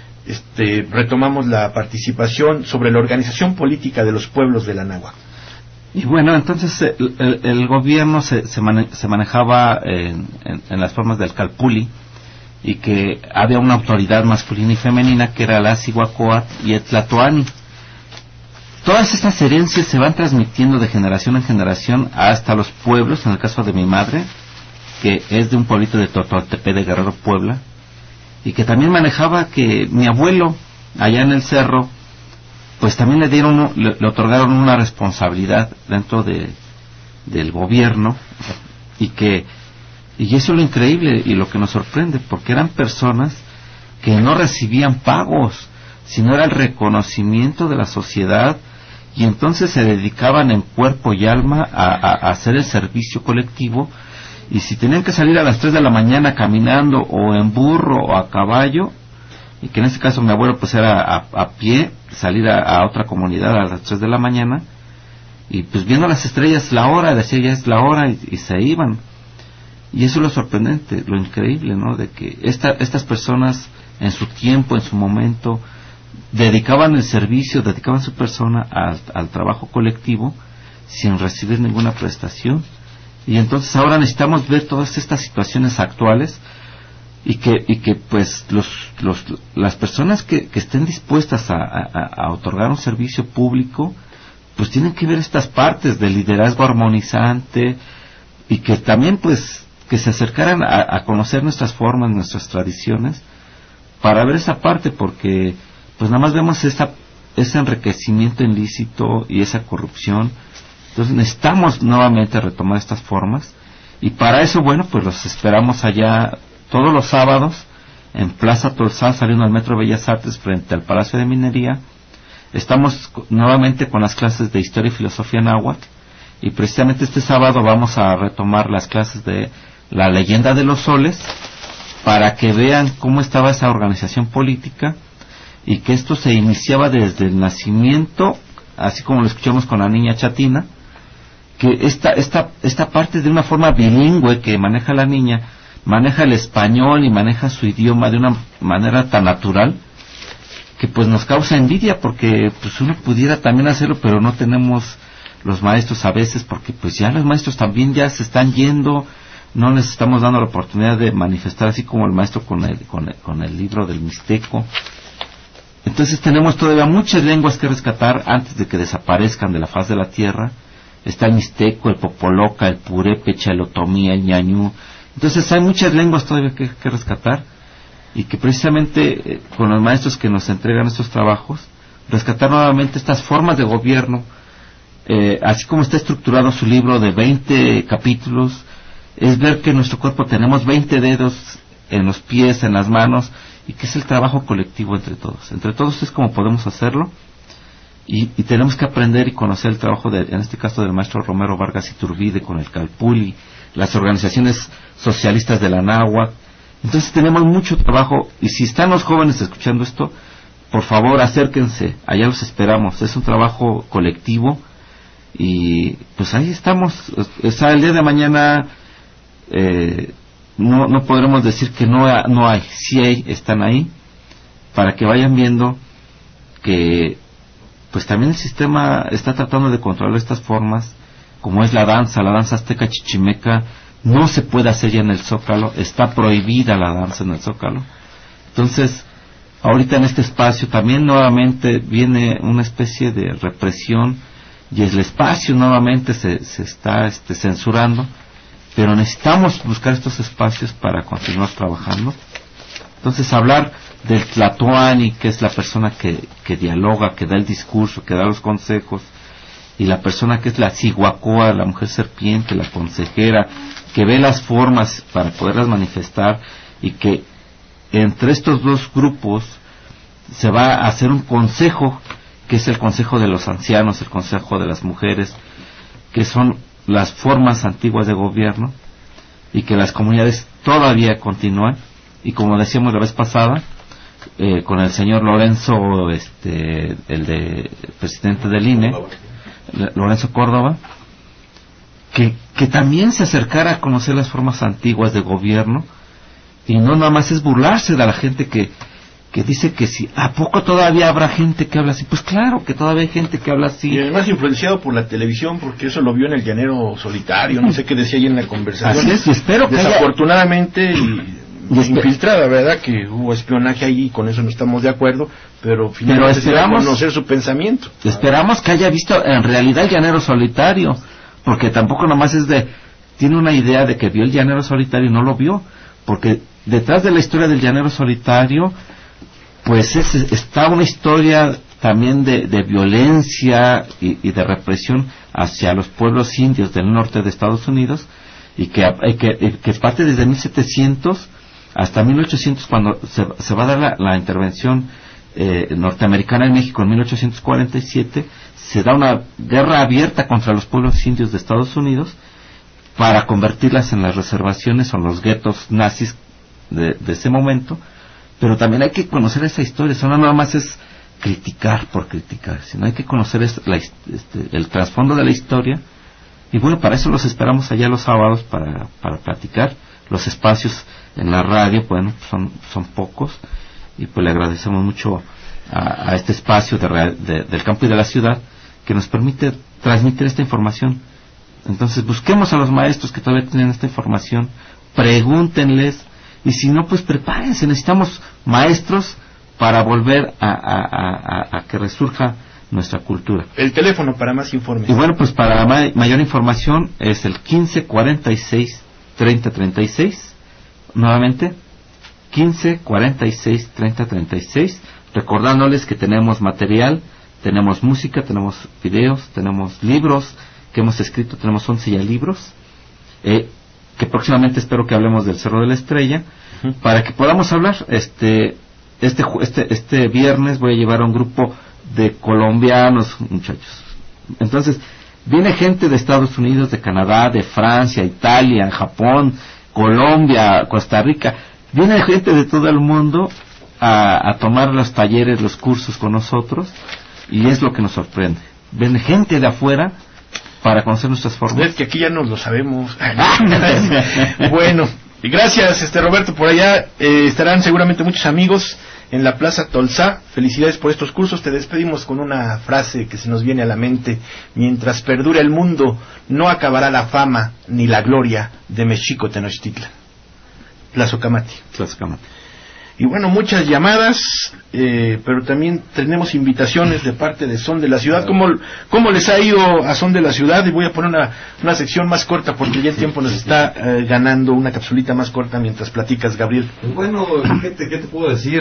retomamos la participación sobre la organización política de los pueblos de la Náhuatl. Y bueno, entonces el gobierno se manejaba en las formas del Calpulli, y que había una autoridad masculina y femenina que era la Cihuacóatl y el Tlatoani. Todas estas herencias se van transmitiendo de generación en generación hasta los pueblos. En el caso de mi madre, que es de un pueblito de Totoltepec de Guerrero, Puebla, y que también manejaba que mi abuelo allá en el cerro, pues también le otorgaron una responsabilidad dentro del gobierno, y eso es lo increíble y lo que nos sorprende, porque eran personas que no recibían pagos, sino era el reconocimiento de la sociedad, y entonces se dedicaban en cuerpo y alma a hacer el servicio colectivo. Y si tenían que salir a las 3 de la mañana caminando, o en burro, o a caballo, y que en este caso mi abuelo pues era a pie, salir a otra comunidad a las 3 de la mañana, y pues viendo las estrellas, la hora, decía ya es la hora, y se iban. Y eso es lo sorprendente, lo increíble, ¿no? De que estas personas en su tiempo, en su momento, dedicaban el servicio, dedicaban su persona al trabajo colectivo sin recibir ninguna prestación. Y entonces ahora necesitamos ver todas estas situaciones actuales, y que pues las personas que estén dispuestas a otorgar un servicio público, pues tienen que ver estas partes del liderazgo armonizante, y que también pues que se acercaran a conocer nuestras formas, nuestras tradiciones, para ver esa parte, porque pues nada más vemos ese enriquecimiento ilícito y esa corrupción. Entonces necesitamos nuevamente retomar estas formas, y para eso, bueno, pues los esperamos allá todos los sábados en Plaza Tolsá, saliendo al Metro Bellas Artes frente al Palacio de Minería. Estamos nuevamente con las clases de Historia y Filosofía Náhuatl, y precisamente este sábado vamos a retomar las clases de la Leyenda de los Soles, para que vean cómo estaba esa organización política, y que esto se iniciaba desde el nacimiento, así como lo escuchamos con la niña Chatina, que esta parte de una forma bilingüe que maneja la niña, maneja el español y maneja su idioma de una manera tan natural, que pues nos causa envidia, porque pues uno pudiera también hacerlo, pero no tenemos los maestros a veces, porque pues ya los maestros también ya se están yendo, no les estamos dando la oportunidad de manifestar, así como el maestro con el libro del Mixteco. Entonces tenemos todavía muchas lenguas que rescatar antes de que desaparezcan de la faz de la tierra. Está el Mixteco, el Popoloca, el Purépecha, el Otomí, el Ñañú. Entonces hay muchas lenguas todavía que rescatar, y que precisamente con los maestros que nos entregan estos trabajos, rescatar nuevamente estas formas de gobierno, así como está estructurado su libro de 20 capítulos, es ver que en nuestro cuerpo tenemos 20 dedos en los pies, en las manos, y que es el trabajo colectivo entre todos. Entre todos es como podemos hacerlo, y tenemos que aprender y conocer el trabajo en este caso del maestro Romero Vargas Iturbide con el Calpulli, las organizaciones socialistas de la Náhuatl. Entonces tenemos mucho trabajo, y si están los jóvenes escuchando esto, por favor acérquense, allá los esperamos. Es un trabajo colectivo y pues ahí estamos. O sea, el día de mañana no podremos decir que no hay, sí hay, están ahí, para que vayan viendo que pues también el sistema está tratando de controlar estas formas, como es la danza azteca chichimeca. No se puede hacer ya en el Zócalo, está prohibida la danza en el Zócalo. Entonces, ahorita en este espacio también nuevamente viene una especie de represión y el espacio nuevamente se está censurando, pero necesitamos buscar estos espacios para continuar trabajando. Entonces, hablar del Tlatoani, que es la persona que dialoga, que da el discurso, que da los consejos, y la persona que es la Cihuacoa, la mujer serpiente, la consejera, que ve las formas para poderlas manifestar, y que entre estos dos grupos se va a hacer un consejo, que es el consejo de los ancianos, el consejo de las mujeres, que son las formas antiguas de gobierno, y que las comunidades todavía continúan. Y como decíamos la vez pasada, con el señor Lorenzo, el presidente del INE, Lorenzo Córdoba, que también se acercara a conocer las formas antiguas de gobierno, y no nada más es burlarse de la gente que dice que si, ¿a poco todavía habrá gente que habla así? Pues claro que todavía hay gente que habla así. Y además influenciado por la televisión, porque eso lo vio en El Llanero Solitario, no sé qué decía ahí en la conversación. Así es, y espero que desafortunadamente infiltrada, ¿verdad? Que hubo espionaje ahí, y con eso no estamos de acuerdo, pero finalmente esperamos conocer su pensamiento. Esperamos que haya visto en realidad El Llanero Solitario, porque tampoco nomás tiene una idea de que vio El Llanero Solitario y no lo vio, porque detrás de la historia del Llanero Solitario pues está una historia también de violencia y de represión hacia los pueblos indios del norte de Estados Unidos, y que parte desde 1700 hasta 1800, cuando se va a dar la intervención norteamericana en México en 1847, se da una guerra abierta contra los pueblos indios de Estados Unidos para convertirlas en las reservaciones o en los guetos nazis de ese momento. Pero también hay que conocer esa historia. Eso no nada más es criticar por criticar, sino hay que conocer el trasfondo de la historia. Y bueno, para eso los esperamos allá los sábados para platicar. Los espacios en la radio, bueno, son pocos, y pues le agradecemos mucho a este espacio del campo y de la ciudad, que nos permite transmitir esta información. Entonces busquemos a los maestros que todavía tienen esta información, pregúntenles, y si no, pues prepárense. Necesitamos maestros para volver a que resurja nuestra cultura. El teléfono para más informes. Y bueno, pues para mayor información es el 1546-3036. Nuevamente, 1546-3036. Recordándoles que tenemos material, tenemos música, tenemos videos, tenemos libros que hemos escrito, tenemos 11 ya libros. Que próximamente espero que hablemos del Cerro de la Estrella, para que podamos hablar. Este viernes voy a llevar a un grupo de colombianos, muchachos. Entonces, viene gente de Estados Unidos, de Canadá, de Francia, Italia, Japón, Colombia, Costa Rica. Viene gente de todo el mundo a tomar los talleres, los cursos con nosotros, y es lo que nos sorprende. Viene gente de afuera para conocer nuestras formas. Es que aquí ya nos lo sabemos. Bueno, y gracias Roberto. Por allá estarán seguramente muchos amigos en la Plaza Tolsá. Felicidades por estos cursos. Te despedimos con una frase que se nos viene a la mente: mientras perdure el mundo, no acabará la fama ni la gloria de Mexico Tenochtitlan. Tlazocamati. Y bueno, muchas llamadas, pero también tenemos invitaciones de parte de Son de la Ciudad. ¿Cómo les ha ido a Son de la Ciudad? Y voy a poner una sección más corta, porque ya el tiempo nos está ganando. Una capsulita más corta mientras platicas, Gabriel. Bueno, ¿qué te puedo decir?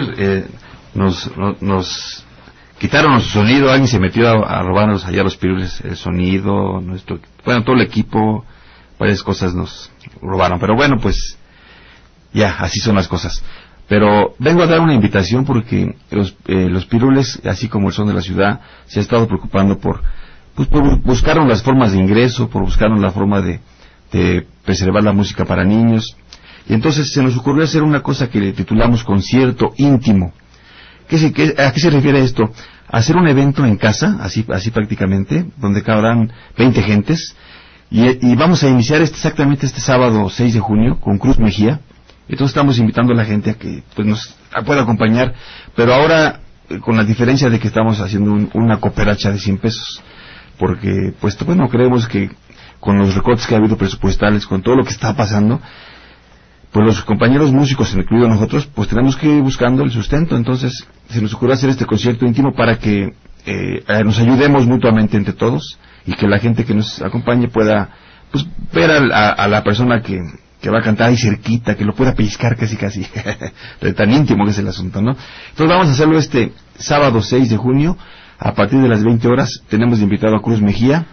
Nos quitaron nuestro sonido. Alguien se metió a robarnos allá los pirules, el sonido, todo el equipo, varias cosas nos robaron. Pero bueno, pues ya, así son las cosas. Pero vengo a dar una invitación porque los pirules, así como el Son de la Ciudad, se ha estado preocupando por buscaron las formas de ingreso, por buscaron la forma de preservar la música para niños. Y entonces se nos ocurrió hacer una cosa que le titulamos Concierto Íntimo. ¿A qué se refiere esto? Hacer un evento en casa, así prácticamente, donde cabrán 20 gentes, y vamos a iniciar exactamente este sábado 6 de junio con Cruz Mejía. Entonces estamos invitando a la gente a que pues nos pueda acompañar, pero ahora con la diferencia de que estamos haciendo una cooperacha de 100 pesos, porque pues bueno, creemos que con los recortes que ha habido presupuestales, con todo lo que está pasando, pues los compañeros músicos, incluidos nosotros, pues tenemos que ir buscando el sustento. Entonces se nos ocurrió hacer este concierto íntimo para que nos ayudemos mutuamente entre todos, y que la gente que nos acompañe pueda pues ver a la persona que va a cantar ahí cerquita, que lo pueda pellizcar casi de tan íntimo que es el asunto, ¿no? Entonces vamos a hacerlo este sábado 6 de junio a partir de las 20 horas. Tenemos de invitado a Cruz Mejía,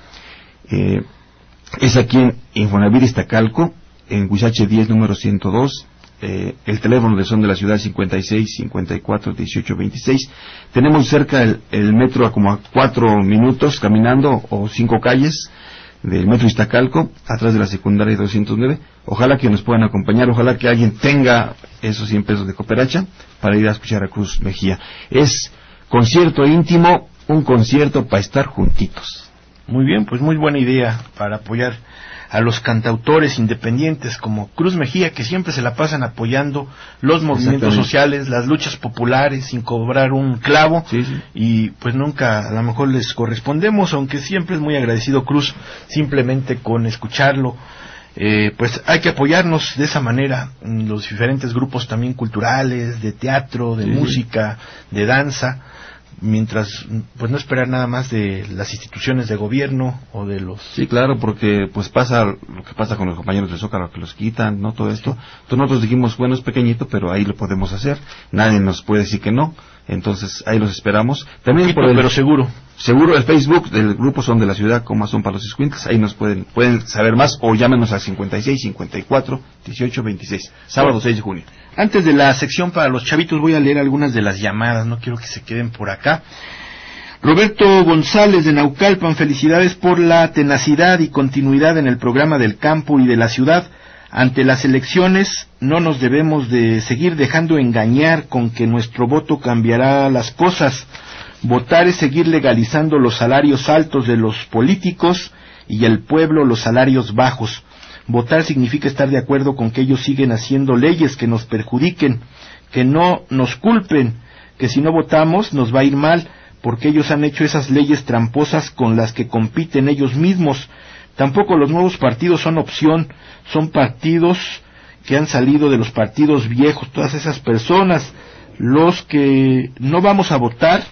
es aquí en Infonavit Iztacalco, en Huizache 10, número 102. El teléfono de son de la ciudad 56 54 18 26. Tenemos cerca el metro como a 4 minutos caminando, o 5 calles del metro Iztacalco, atrás de la secundaria 209. Ojalá que nos puedan acompañar, ojalá que alguien tenga esos 100 pesos de cooperacha para ir a escuchar a Cruz Mejía. Es concierto íntimo, un concierto para estar juntitos. Muy bien, pues muy buena idea para apoyar a los cantautores independientes como Cruz Mejía, que siempre se la pasan apoyando los movimientos sociales, las luchas populares, sin cobrar un clavo. Sí. Y pues nunca a lo mejor les correspondemos, aunque siempre es muy agradecido Cruz, simplemente con escucharlo. Pues hay que apoyarnos de esa manera, los diferentes grupos también culturales, de teatro, de música, de danza, mientras pues no esperar nada más de las instituciones de gobierno o de los... Sí, claro, porque pues pasa lo que pasa con los compañeros de Zócalo, que los quitan, ¿no? Todo esto. Entonces nosotros dijimos, bueno, es pequeñito, pero ahí lo podemos hacer, nadie nos puede decir que no, entonces ahí los esperamos. También sí, pero seguro el Facebook del grupo Son de la Ciudad, como son para los escuincles, ahí nos pueden saber más, o llámenos al 56 54 18 26, sábado 6 de junio. Antes de la sección para los chavitos voy a leer algunas de las llamadas, no quiero que se queden por acá. Roberto González de Naucalpan, felicidades por la tenacidad y continuidad en el programa del campo y de la ciudad. Ante las elecciones no nos debemos de seguir dejando engañar con que nuestro voto cambiará las cosas. Votar es seguir legalizando los salarios altos de los políticos y el pueblo los salarios bajos. Votar significa estar de acuerdo con que ellos siguen haciendo leyes que nos perjudiquen, que no nos culpen, que si no votamos nos va a ir mal, porque ellos han hecho esas leyes tramposas con las que compiten ellos mismos. Tampoco los nuevos partidos son opción, son partidos que han salido de los partidos viejos. Todas esas personas, los que no vamos a votar,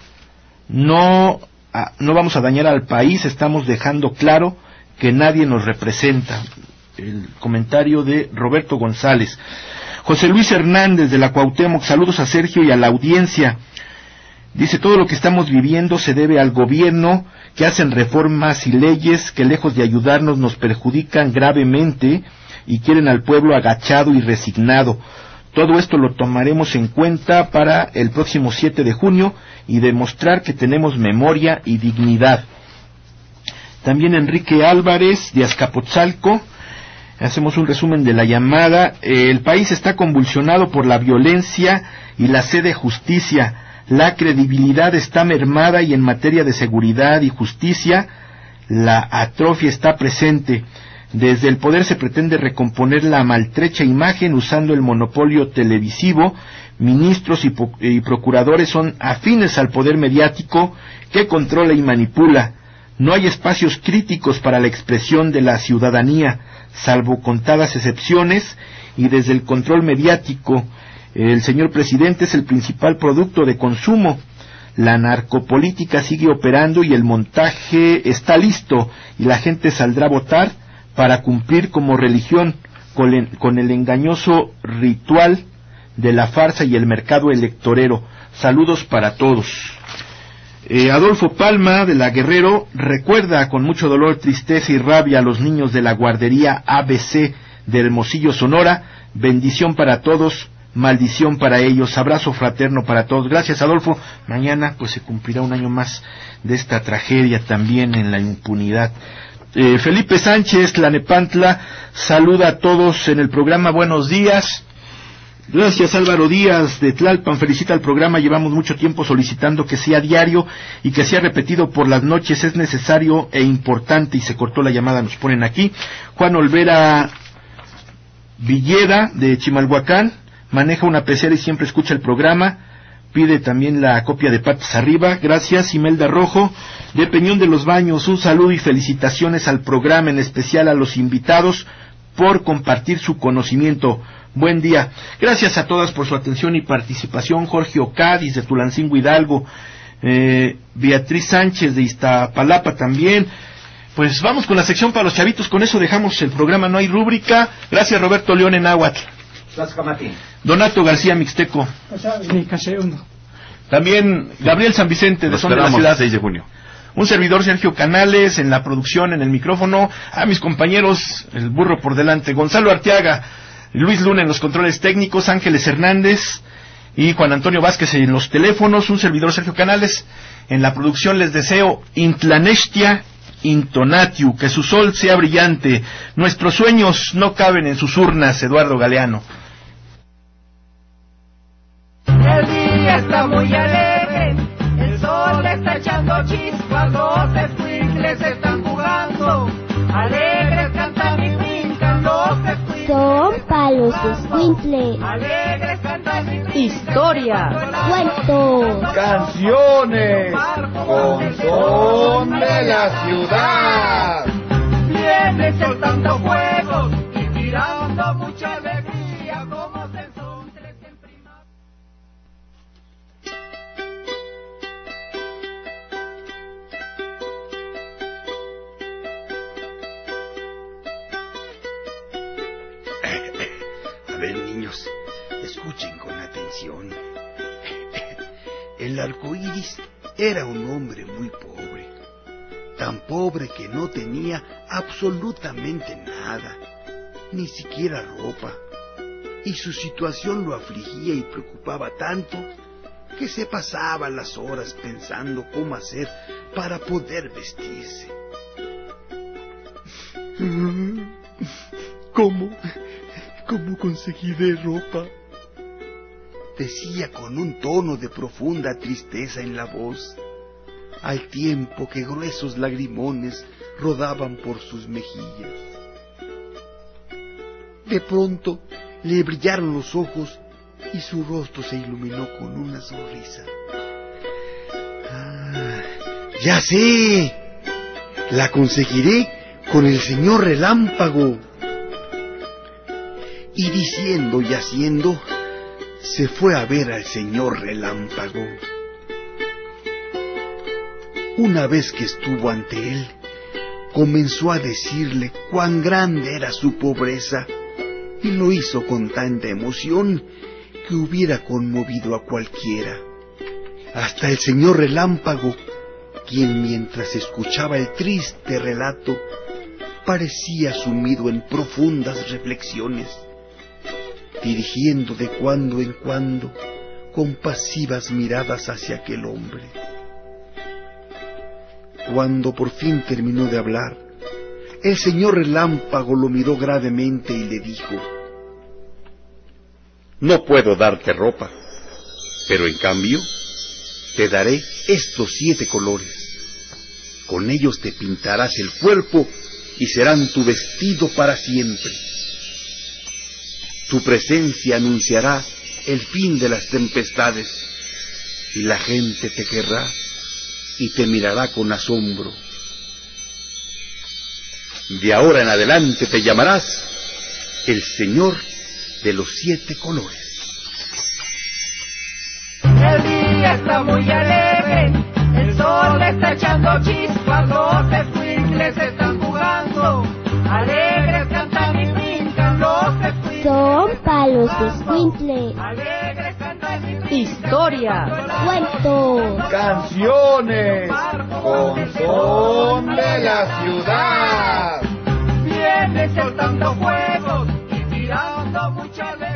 no vamos a dañar al país, estamos dejando claro que nadie nos representa. El comentario de Roberto González. José Luis Hernández de la Cuauhtémoc, saludos a Sergio y a la audiencia. Dice, todo lo que estamos viviendo se debe al gobierno, que hacen reformas y leyes que lejos de ayudarnos nos perjudican gravemente y quieren al pueblo agachado y resignado. Todo esto lo tomaremos en cuenta para el próximo 7 de junio y demostrar que tenemos memoria y dignidad. También Enrique Álvarez de Azcapotzalco, hacemos un resumen de la llamada. El país está convulsionado por la violencia y la sed de justicia. La credibilidad está mermada y en materia de seguridad y justicia la atrofia está presente. Desde el poder se pretende recomponer la maltrecha imagen usando el monopolio televisivo. Ministros y procuradores son afines al poder mediático que controla y manipula. No hay espacios críticos para la expresión de la ciudadanía, salvo contadas excepciones, y desde el control mediático, el señor presidente es el principal producto de consumo. La narcopolítica sigue operando y el montaje está listo, y la gente saldrá a votar para cumplir como religión con el engañoso ritual de la farsa y el mercado electorero. Saludos para todos. Adolfo Palma de la Guerrero recuerda con mucho dolor, tristeza y rabia a los niños de la guardería ABC de Hermosillo, Sonora. Bendición para todos, maldición para ellos. Abrazo fraterno para todos. Gracias, Adolfo. Mañana pues se cumplirá un año más de esta tragedia también en la impunidad. Felipe Sánchez, Tlanepantla, saluda a todos en el programa. Buenos días. Gracias, Álvaro Díaz de Tlalpan, felicita al programa, llevamos mucho tiempo solicitando que sea diario y que sea repetido por las noches, es necesario e importante, y se cortó la llamada, nos ponen aquí. Juan Olvera Villeda de Chimalhuacán, maneja una pecera y siempre escucha el programa, pide también la copia de Patas Arriba. Gracias. Imelda Rojo de Peñón de los Baños, un saludo y felicitaciones al programa, en especial a los invitados por compartir su conocimiento. Buen día. Gracias a todas por su atención y participación. Jorge Ocadiz de Tulancingo Hidalgo, Beatriz Sánchez de Iztapalapa también. Pues vamos con la sección para los chavitos, con eso dejamos el programa, no hay rúbrica. Gracias, Roberto León en Náhuatl. Donato García Mixteco. También Gabriel San Vicente de Son de la Ciudad. 6 de junio. Un servidor, Sergio Canales, en la producción, en el micrófono. A mis compañeros, el burro por delante, Gonzalo Arteaga, Luis Luna en los controles técnicos, Ángeles Hernández y Juan Antonio Vázquez en los teléfonos. Un servidor, Sergio Canales, en la producción. Les deseo Intlanestia Intonatiu, que su sol sea brillante. Nuestros sueños no caben en sus urnas. Eduardo Galeano. El día está muy alegre, el sol está echando chispas, los escuincles están jugando, alegres cantan y brincan los escuincles. Son palos escuincles. Alegres cantan y brincan. Historia. Cuentos. Canciones. Con son de la ciudad. Viene soltando juegos y tirando mucha alegría como se son tres en primavera. A ver, niños, escuchen con atención. El arcoíris era un hombre muy pobre, tan pobre que no tenía absolutamente nada, ni siquiera ropa, y su situación lo afligía y preocupaba tanto que se pasaba las horas pensando cómo hacer para poder vestirse. ¿Cómo conseguiré ropa?, decía con un tono de profunda tristeza en la voz, al tiempo que gruesos lagrimones rodaban por sus mejillas. De pronto le brillaron los ojos y su rostro se iluminó con una sonrisa. ¡Ya sé! La conseguiré con el señor Relámpago. Y diciendo y haciendo, se fue a ver al señor Relámpago. Una vez que estuvo ante él, comenzó a decirle cuán grande era su pobreza, y lo hizo con tanta emoción que hubiera conmovido a cualquiera. Hasta el señor Relámpago, quien mientras escuchaba el triste relato, parecía sumido en profundas reflexiones, dirigiendo de cuando en cuando compasivas miradas hacia aquel hombre. Cuando por fin terminó de hablar, el señor Relámpago lo miró gravemente y le dijo: No puedo darte ropa, pero en cambio te daré estos 7 colores. Con ellos te pintarás el cuerpo y serán tu vestido para siempre. Tu presencia anunciará el fin de las tempestades, y la gente te querrá y te mirará con asombro. De ahora en adelante te llamarás el Señor de los 7 colores. El día está muy alegre, el sol está echando chispas, los escuincles están jugando, alegres cantan y brincan los escuincles. Son palos escuincles. Alegres cantan y brincan. Historia. Cuentos. Canciones. Con son de la ciudad. Viene soltando juegos y tirando mucha alegría.